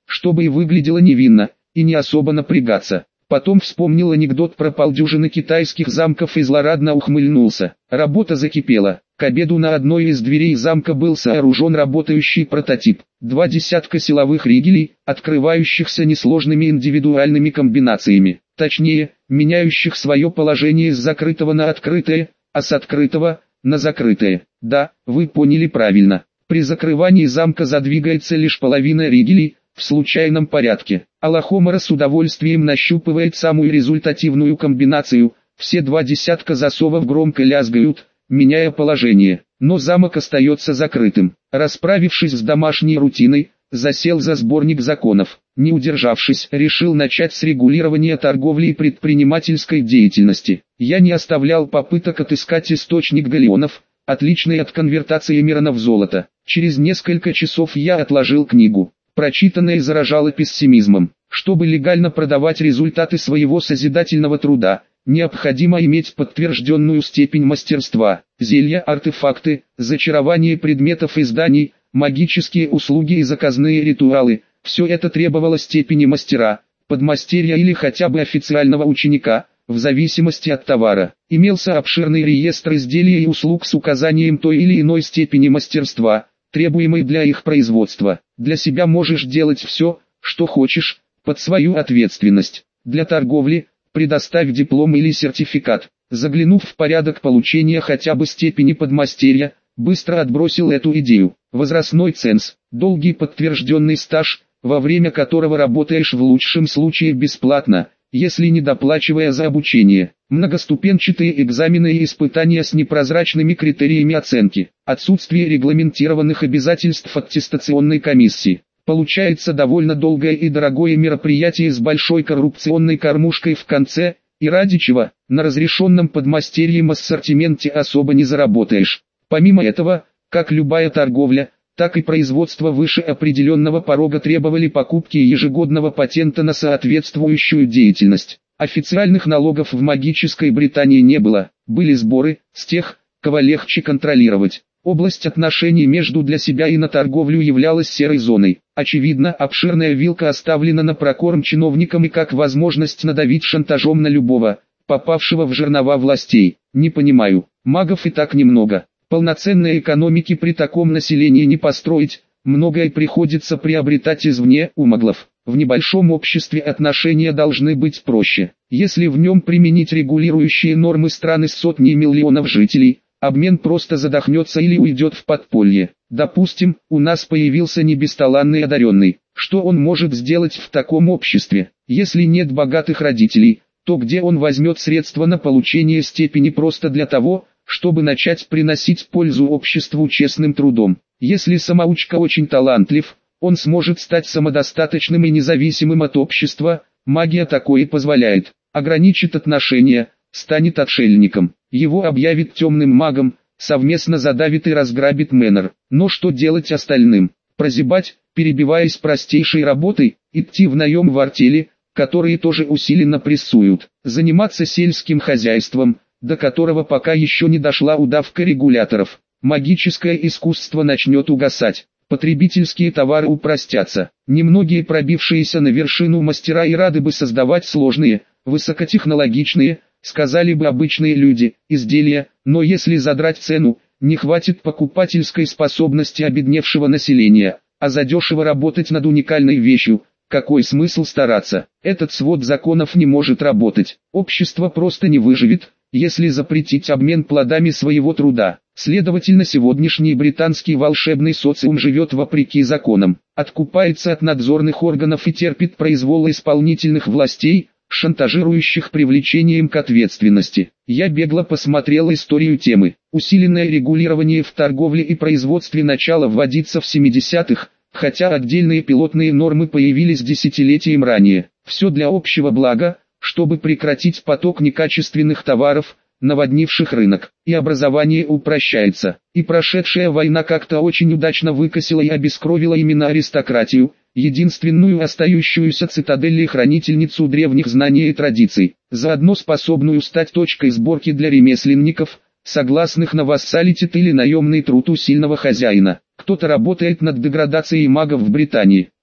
чтобы и выглядело невинно, и не особо напрягаться. Потом вспомнил анекдот про полдюжины китайских замков и злорадно ухмыльнулся. Работа закипела. К обеду на одной из дверей замка был сооружен работающий прототип. Два десятка силовых ригелей, открывающихся несложными индивидуальными комбинациями. Точнее, меняющих свое положение с закрытого на открытое, а с открытого на закрытое. Да, вы поняли правильно. При закрывании замка задвигается лишь половина ригелей, в случайном порядке. Алахомара с удовольствием нащупывает самую результативную комбинацию, все два десятка засовов громко лязгают, меняя положение, но замок остается закрытым. Расправившись с домашней рутиной, засел за сборник законов. Не удержавшись, решил начать с регулирования торговли и предпринимательской деятельности. Я не оставлял попыток отыскать источник галлеонов, отличный от конвертации мирона в золото. Через несколько часов я отложил книгу. Прочитанное заражало пессимизмом. Чтобы легально продавать результаты своего созидательного труда, необходимо иметь подтвержденную степень мастерства. Зелья, артефакты, зачарование предметов и зданий, магические услуги и заказные ритуалы – все это требовало степени мастера, подмастерья или хотя бы официального ученика, в зависимости от товара. Имелся обширный реестр изделий и услуг с указанием той или иной степени мастерства, требуемой для их производства. Для себя можешь делать все, что хочешь, под свою ответственность. Для торговли предоставь диплом или сертификат. Заглянув в порядок получения хотя бы степени подмастерья, быстро отбросил эту идею. Возрастной ценз, долгий подтвержденный стаж, во время которого работаешь в лучшем случае бесплатно, если не доплачивая за обучение. Многоступенчатые экзамены и испытания с непрозрачными критериями оценки. Отсутствие регламентированных обязательств аттестационной комиссии. Получается довольно долгое и дорогое мероприятие с большой коррупционной кормушкой в конце, и ради чего, на разрешенном подмастерьем ассортименте особо не заработаешь. Помимо этого, как любая торговля, так и производство выше определенного порога требовали покупки ежегодного патента на соответствующую деятельность. Официальных налогов в магической Британии не было, были сборы, с тех, кого легче контролировать. Область отношений между для себя и на торговлю являлась серой зоной. Очевидно, обширная вилка оставлена на прокорм чиновникам и как возможность надавить шантажом на любого, попавшего в жернова властей. Не понимаю, магов и так немного. Полноценной экономики при таком населении не построить, многое приходится приобретать извне, у маглов. В небольшом обществе отношения должны быть проще. Если в нем применить регулирующие нормы страны с сотней миллионов жителей, обмен просто задохнется или уйдет в подполье. Допустим, у нас появился небесталанный одаренный. Что он может сделать в таком обществе? Если нет богатых родителей, то где он возьмет средства на получение степени просто для того, чтобы начать приносить пользу обществу честным трудом? Если самоучка очень талантлив, он сможет стать самодостаточным и независимым от общества, магия такое позволяет. Ограничит отношения, станет отшельником, его объявит темным магом, совместно задавит и разграбит Мэннер. Но что делать остальным? Прозябать, перебиваясь простейшей работой, идти в наем в артели, которые тоже усиленно прессуют, заниматься сельским хозяйством, до которого пока еще не дошла удавка регуляторов. Магическое искусство начнет угасать. Потребительские товары упростятся. Немногие пробившиеся на вершину мастера и рады бы создавать сложные, высокотехнологичные, сказали бы обычные люди, изделия, но если задрать цену, не хватит покупательской способности обедневшего населения, а задешево работать над уникальной вещью, какой смысл стараться? Этот свод законов не может работать. Общество просто не выживет, если запретить обмен плодами своего труда. Следовательно, сегодняшний британский волшебный социум живет вопреки законам, откупается от надзорных органов и терпит произвол исполнительных властей, шантажирующих привлечением к ответственности. Я бегло посмотрел историю темы. Усиленное регулирование в торговле и производстве начало вводиться в семидесятых, хотя отдельные пилотные нормы появились десятилетием ранее. Все для общего блага, чтобы прекратить поток некачественных товаров, наводнивших рынок, и образование упрощается. И прошедшая война как-то очень удачно выкосила и обескровила именно аристократию, единственную остающуюся цитадель и хранительницу древних знаний и традиций, заодно способную стать точкой сборки для ремесленников, согласных на вассалитет или наемный труд у сильного хозяина. Кто-то работает над деградацией магов в Британии,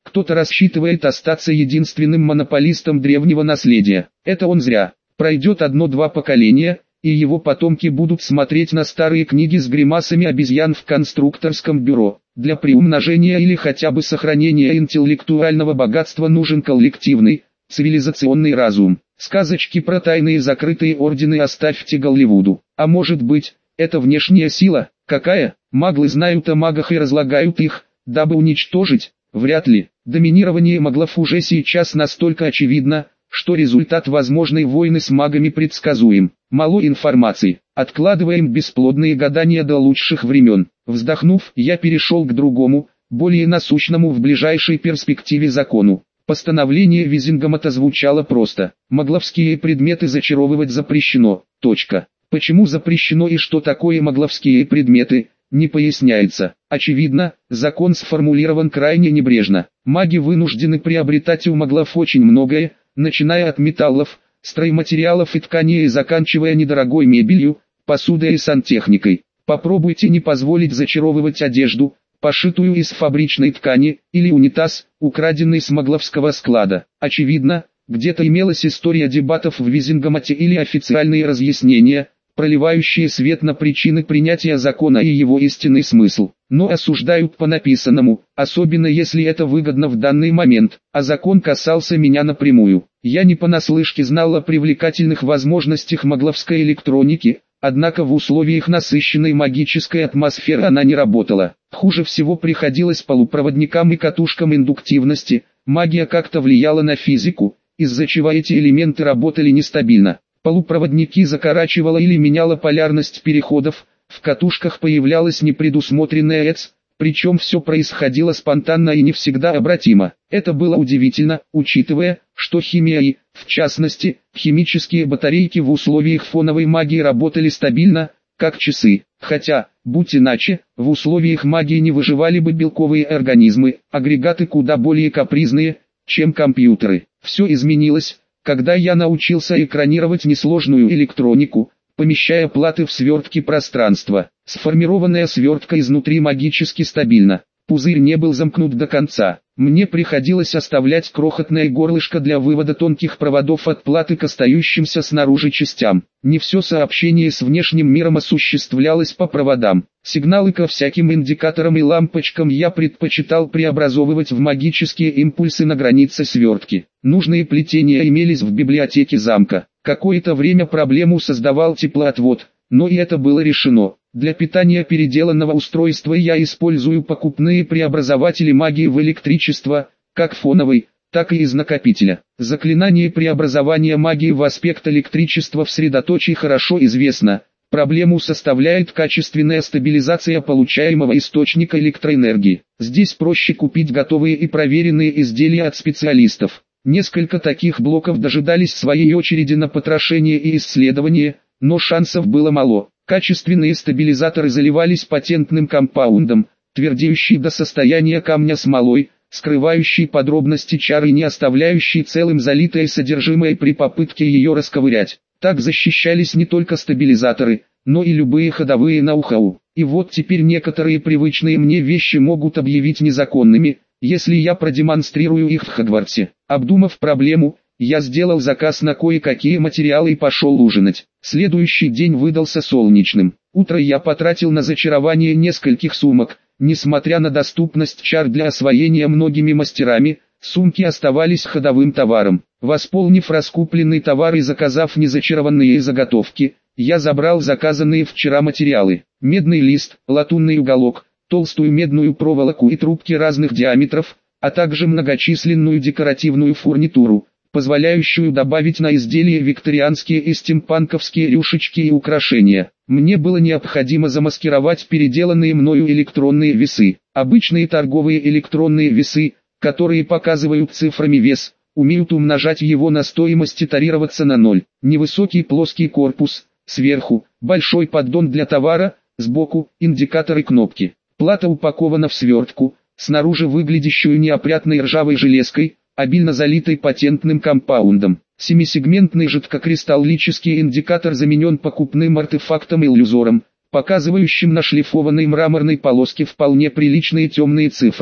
Кто-то рассчитывает остаться единственным монополистом древнего наследия. Это он зря. Пройдет одно-два поколения, и его потомки будут смотреть на старые книги с гримасами обезьян в конструкторском бюро. Для приумножения или хотя бы сохранения интеллектуального богатства нужен коллективный, цивилизационный разум. Сказочки про тайные закрытые ордены оставьте Голливуду. А может быть, это внешняя сила? Какая? Маглы знают о магах и разлагают их, дабы уничтожить? Вряд ли. Доминирование маглов уже сейчас настолько очевидно, что результат возможной войны с магами предсказуем. Мало информации. Откладываем бесплодные гадания до лучших времен. Вздохнув, я перешел к другому, более насущному в ближайшей перспективе закону. Постановление Визингамата звучало просто. Магловские предметы зачаровывать запрещено. Точка. Почему запрещено и что такое магловские предметы, не поясняется. Очевидно, закон сформулирован крайне небрежно. Маги вынуждены приобретать у маглов очень многое, начиная от металлов, стройматериалов и тканей и заканчивая недорогой мебелью, посудой и сантехникой. Попробуйте не позволить зачаровывать одежду, пошитую из фабричной ткани, или унитаз, украденный с магловского склада. Очевидно, где-то имелась история дебатов в Визингамате или официальные разъяснения, проливающие свет на причины принятия закона и его истинный смысл. Но осуждают по написанному, особенно если это выгодно в данный момент, а закон касался меня напрямую. Я не понаслышке знал о привлекательных возможностях магловской электроники, однако в условиях насыщенной магической атмосферы она не работала. Хуже всего приходилось полупроводникам и катушкам индуктивности, магия как-то влияла на физику, из-за чего эти элементы работали нестабильно. Полупроводники закорачивала или меняла полярность переходов, в катушках появлялась непредусмотренная ЭЦ, причем все происходило спонтанно и не всегда обратимо. Это было удивительно, учитывая, что химия и, в частности, химические батарейки в условиях фоновой магии работали стабильно, как часы. Хотя, будь иначе, в условиях магии не выживали бы белковые организмы, агрегаты куда более капризные, чем компьютеры. Все изменилось, когда я научился экранировать несложную электронику, помещая платы в свертки пространства. Сформированная свертка изнутри магически стабильна. Пузырь не был замкнут до конца. Мне приходилось оставлять крохотное горлышко для вывода тонких проводов от платы к остающимся снаружи частям. Не все сообщение с внешним миром осуществлялось по проводам. Сигналы ко всяким индикаторам и лампочкам я предпочитал преобразовывать в магические импульсы на границе свертки. Нужные плетения имелись в библиотеке замка. Какое-то время проблему создавал теплоотвод, но и это было решено. Для питания переделанного устройства я использую покупные преобразователи магии в электричество, как фоновый, так и из накопителя. Заклинание преобразования магии в аспект электричества в средоточии хорошо известно. Проблему составляет качественная стабилизация получаемого источника электроэнергии. Здесь проще купить готовые и проверенные изделия от специалистов. Несколько таких блоков дожидались своей очереди на потрошение и исследование, но шансов было мало. Качественные стабилизаторы заливались патентным компаундом, твердеющий до состояния камня смолой, скрывающий подробности чары и не оставляющий целым залитое содержимое при попытке ее расковырять. Так защищались не только стабилизаторы, но и любые ходовые ноу-хау. И вот теперь некоторые привычные мне вещи могут объявить незаконными, если я продемонстрирую их в Хогвартсе. Обдумав проблему, я сделал заказ на кое-какие материалы и пошел ужинать. Следующий день выдался солнечным. Утро я потратил на зачарование нескольких сумок. Несмотря на доступность чар для освоения многими мастерами, сумки оставались ходовым товаром. Восполнив раскупленный товар и заказав незачарованные заготовки, я забрал заказанные вчера материалы. Медный лист, латунный уголок, толстую медную проволоку и трубки разных диаметров, а также многочисленную декоративную фурнитуру, позволяющую добавить на изделие викторианские и стимпанковские рюшечки и украшения. Мне было необходимо замаскировать переделанные мною электронные весы. Обычные торговые электронные весы, которые показывают цифрами вес, умеют умножать его на стоимость и тарироваться на ноль. Невысокий плоский корпус, сверху, большой поддон для товара, сбоку, индикаторы кнопки. Плата упакована в свертку, снаружи выглядящую неопрятной ржавой железкой, обильно залитой патентным компаундом. Семисегментный жидкокристаллический индикатор заменен покупным артефактом-иллюзором, показывающим на шлифованной мраморной полоске вполне приличные темные цифры.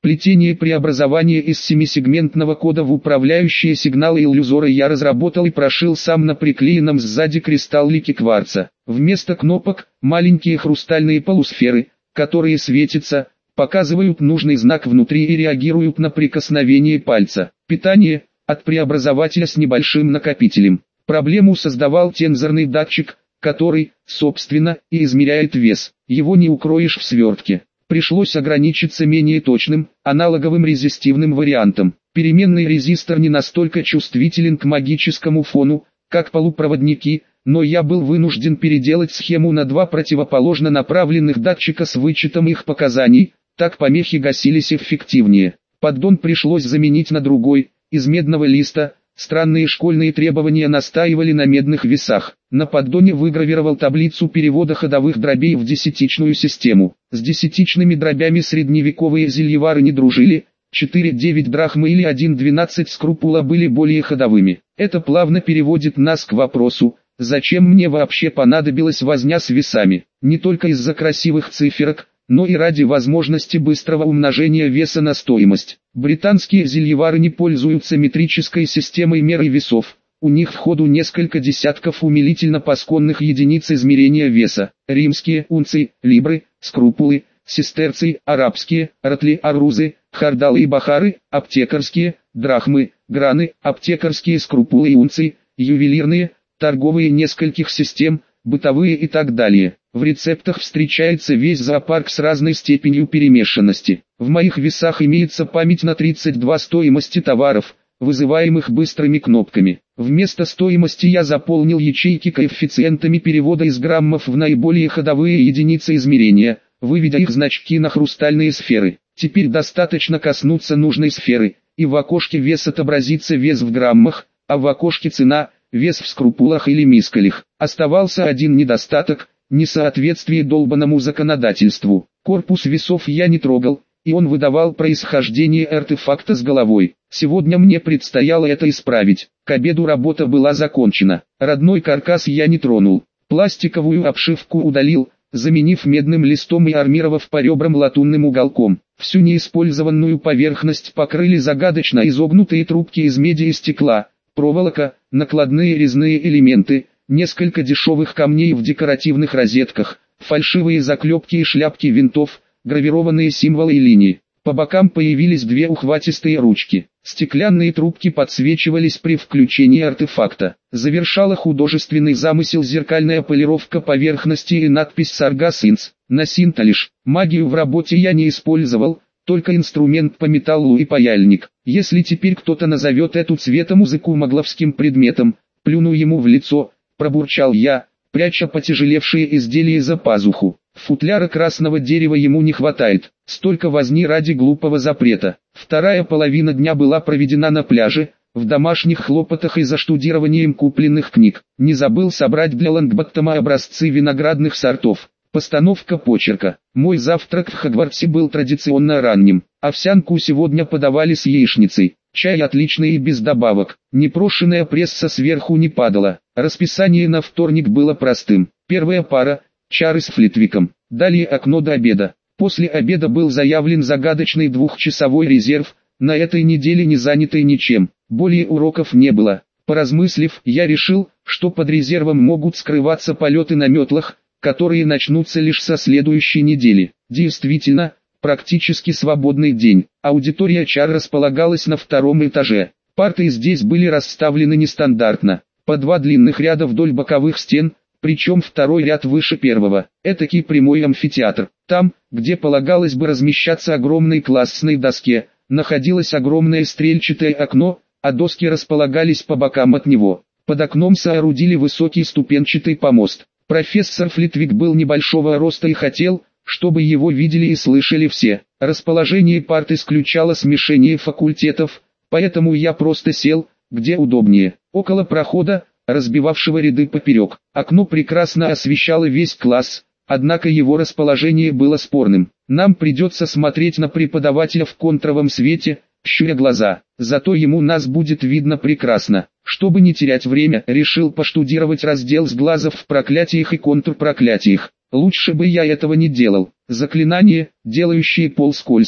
Плетение преобразования из семисегментного кода в управляющие сигналы иллюзора я разработал и прошил сам на приклеенном сзади кристаллике кварца. Вместо кнопок – маленькие хрустальные полусферы, которые светятся, показывают нужный знак внутри и реагируют на прикосновение пальца. Питание – от преобразователя с небольшим накопителем. Проблему создавал тензорный датчик, который, собственно, и измеряет вес. Его не укроешь в свертке. Пришлось ограничиться менее точным, аналоговым резистивным вариантом. Переменный резистор не настолько чувствителен к магическому фону, как полупроводники, но я был вынужден переделать схему на два противоположно направленных датчика с вычетом их показаний, так помехи гасились эффективнее. Поддон пришлось заменить на другой, из медного листа. Странные школьные требования настаивали на медных весах. На поддоне выгравировал таблицу перевода ходовых дробей в десятичную систему. С десятичными дробями средневековые зельевары не дружили, четыре девять драхмы или один двенадцать скрупула были более ходовыми. Это плавно переводит нас к вопросу, зачем мне вообще понадобилась возня с весами, не только из-за красивых циферок, но и ради возможности быстрого умножения веса на стоимость. Британские зельевары не пользуются метрической системой меры весов, у них в ходу несколько десятков умилительно-пасконных единиц измерения веса. Римские унции, либры, скрупулы, сестерцы, арабские, ротли, арузы, хардалы и бахары, аптекарские, драхмы, граны, аптекарские скрупулы и унции, ювелирные, торговые нескольких систем, бытовые и так далее. В рецептах встречается весь зоопарк с разной степенью перемешанности. В моих весах имеется память на тридцать два стоимости товаров, вызываемых быстрыми кнопками. Вместо стоимости я заполнил ячейки коэффициентами перевода из граммов в наиболее ходовые единицы измерения, выведя их значки на хрустальные сферы. Теперь достаточно коснуться нужной сферы, и в окошке вес отобразится вес в граммах, а в окошке цена – вес в скрупулах или мискалях. Оставался один недостаток – несоответствие долбанному законодательству. Корпус весов я не трогал, и он выдавал происхождение артефакта с головой. Сегодня мне предстояло это исправить. К обеду работа была закончена. Родной каркас я не тронул. Пластиковую обшивку удалил, заменив медным листом и армировав по ребрам латунным уголком. Всю неиспользованную поверхность покрыли загадочно изогнутые трубки из меди и стекла, проволока, накладные резные элементы, несколько дешевых камней в декоративных розетках, фальшивые заклепки и шляпки винтов, гравированные символы и линии. По бокам появились две ухватистые ручки. Стеклянные трубки подсвечивались при включении артефакта. Завершала художественный замысел зеркальная полировка поверхности и надпись «Sargas Inc». На синталиш. Магию в работе я не использовал, только инструмент по металлу и паяльник. Если теперь кто-то назовет эту цветомузыку магловским предметом, плюну ему в лицо, пробурчал я, пряча потяжелевшие изделия за пазуху. Футляра красного дерева ему не хватает, столько возни ради глупого запрета. Вторая половина дня была проведена на пляже, в домашних хлопотах и за штудированием купленных книг. Не забыл собрать для Лонгботтома образцы виноградных сортов. Постановка почерка. Мой завтрак в Хогвартсе был традиционно ранним. Овсянку сегодня подавали с яичницей. Чай отличный и без добавок. Непрошенная пресса сверху не падала. Расписание на вторник было простым. Первая пара – чары с Флитвиком. Далее окно до обеда. После обеда был заявлен загадочный двухчасовой резерв, на этой неделе не занятый ничем. Более уроков не было. Поразмыслив, я решил, что под резервом могут скрываться полеты на метлах, которые начнутся лишь со следующей недели. Действительно, практически свободный день. Аудитория чар располагалась на втором этаже. Парты здесь были расставлены нестандартно. По два длинных ряда вдоль боковых стен, причем второй ряд выше первого. Этакий прямой амфитеатр. Там, где полагалось бы размещаться огромной классной доске, находилось огромное стрельчатое окно, а доски располагались по бокам от него. Под окном соорудили высокий ступенчатый помост. Профессор Флитвик был небольшого роста и хотел, чтобы его видели и слышали все. Расположение парт исключало смешение факультетов, поэтому я просто сел, где удобнее, около прохода, разбивавшего ряды поперек. Окно прекрасно освещало весь класс, однако его расположение было спорным. Нам придется смотреть на преподавателя в контровом свете, щуря глаза, зато ему нас будет видно прекрасно. Чтобы не терять время, решил поштудировать раздел сглазов в проклятиях и контрпроклятиях. Лучше бы я этого не делал. Заклинания, делающие пол скользким.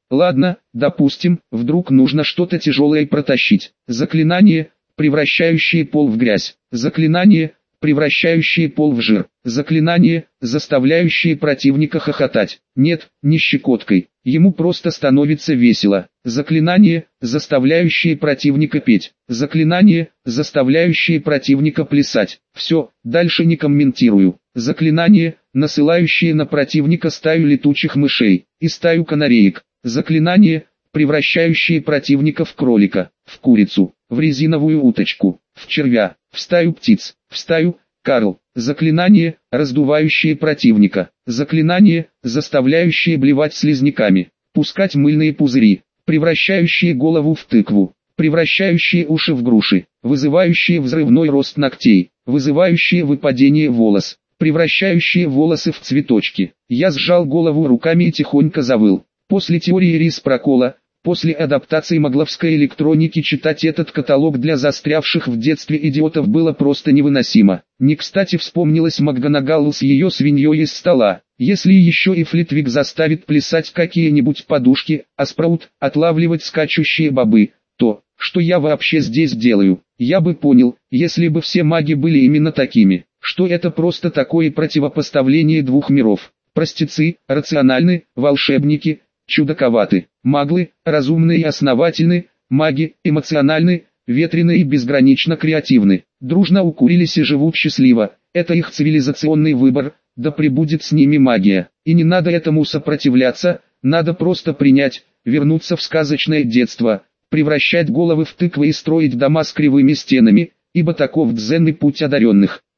Ладно, допустим, вдруг нужно что-то тяжелое протащить. Заклинание, превращающее пол в грязь. Заклинание, превращающее пол в жир. Заклинание, заставляющее противника хохотать. Нет, не щекоткой. Ему просто становится весело. Заклинание, заставляющее противника петь. Заклинание, заставляющее противника плясать. Все, дальше не комментирую. Заклинание, насылающее на противника стаю летучих мышей и стаю канареек. Заклинание, превращающее противника в кролика, в курицу, в резиновую уточку, в червя, в стаю птиц, в стаю, Карл. Заклинание, раздувающее противника. Заклинание, заставляющее блевать слизняками, пускать мыльные пузыри, превращающее голову в тыкву, превращающее уши в груши, вызывающее взрывной рост ногтей, вызывающее выпадение волос, превращающее волосы в цветочки. Я сжал голову руками и тихонько завыл. После теории Рис-Прокола, после адаптации магловской электроники читать этот каталог для застрявших в детстве идиотов было просто невыносимо. Не кстати вспомнилась МакГонагалл с ее свиньей из стола. Если еще и Флитвик заставит плясать какие-нибудь подушки, а Спраут отлавливать скачущие бобы, то, что я вообще здесь делаю, я бы понял, если бы все маги были именно такими, что это просто такое противопоставление двух миров. Простецы, рациональны, волшебники, чудаковаты, маглы, разумны и основательны, маги, эмоциональны, ветрены и безгранично креативны, дружно укурились и живут счастливо, это их цивилизационный выбор, да пребудет с ними магия, и не надо этому сопротивляться, надо просто принять, вернуться в сказочное детство, превращать головы в тыквы и строить дома с кривыми стенами, ибо таков дзенный путь одаренных.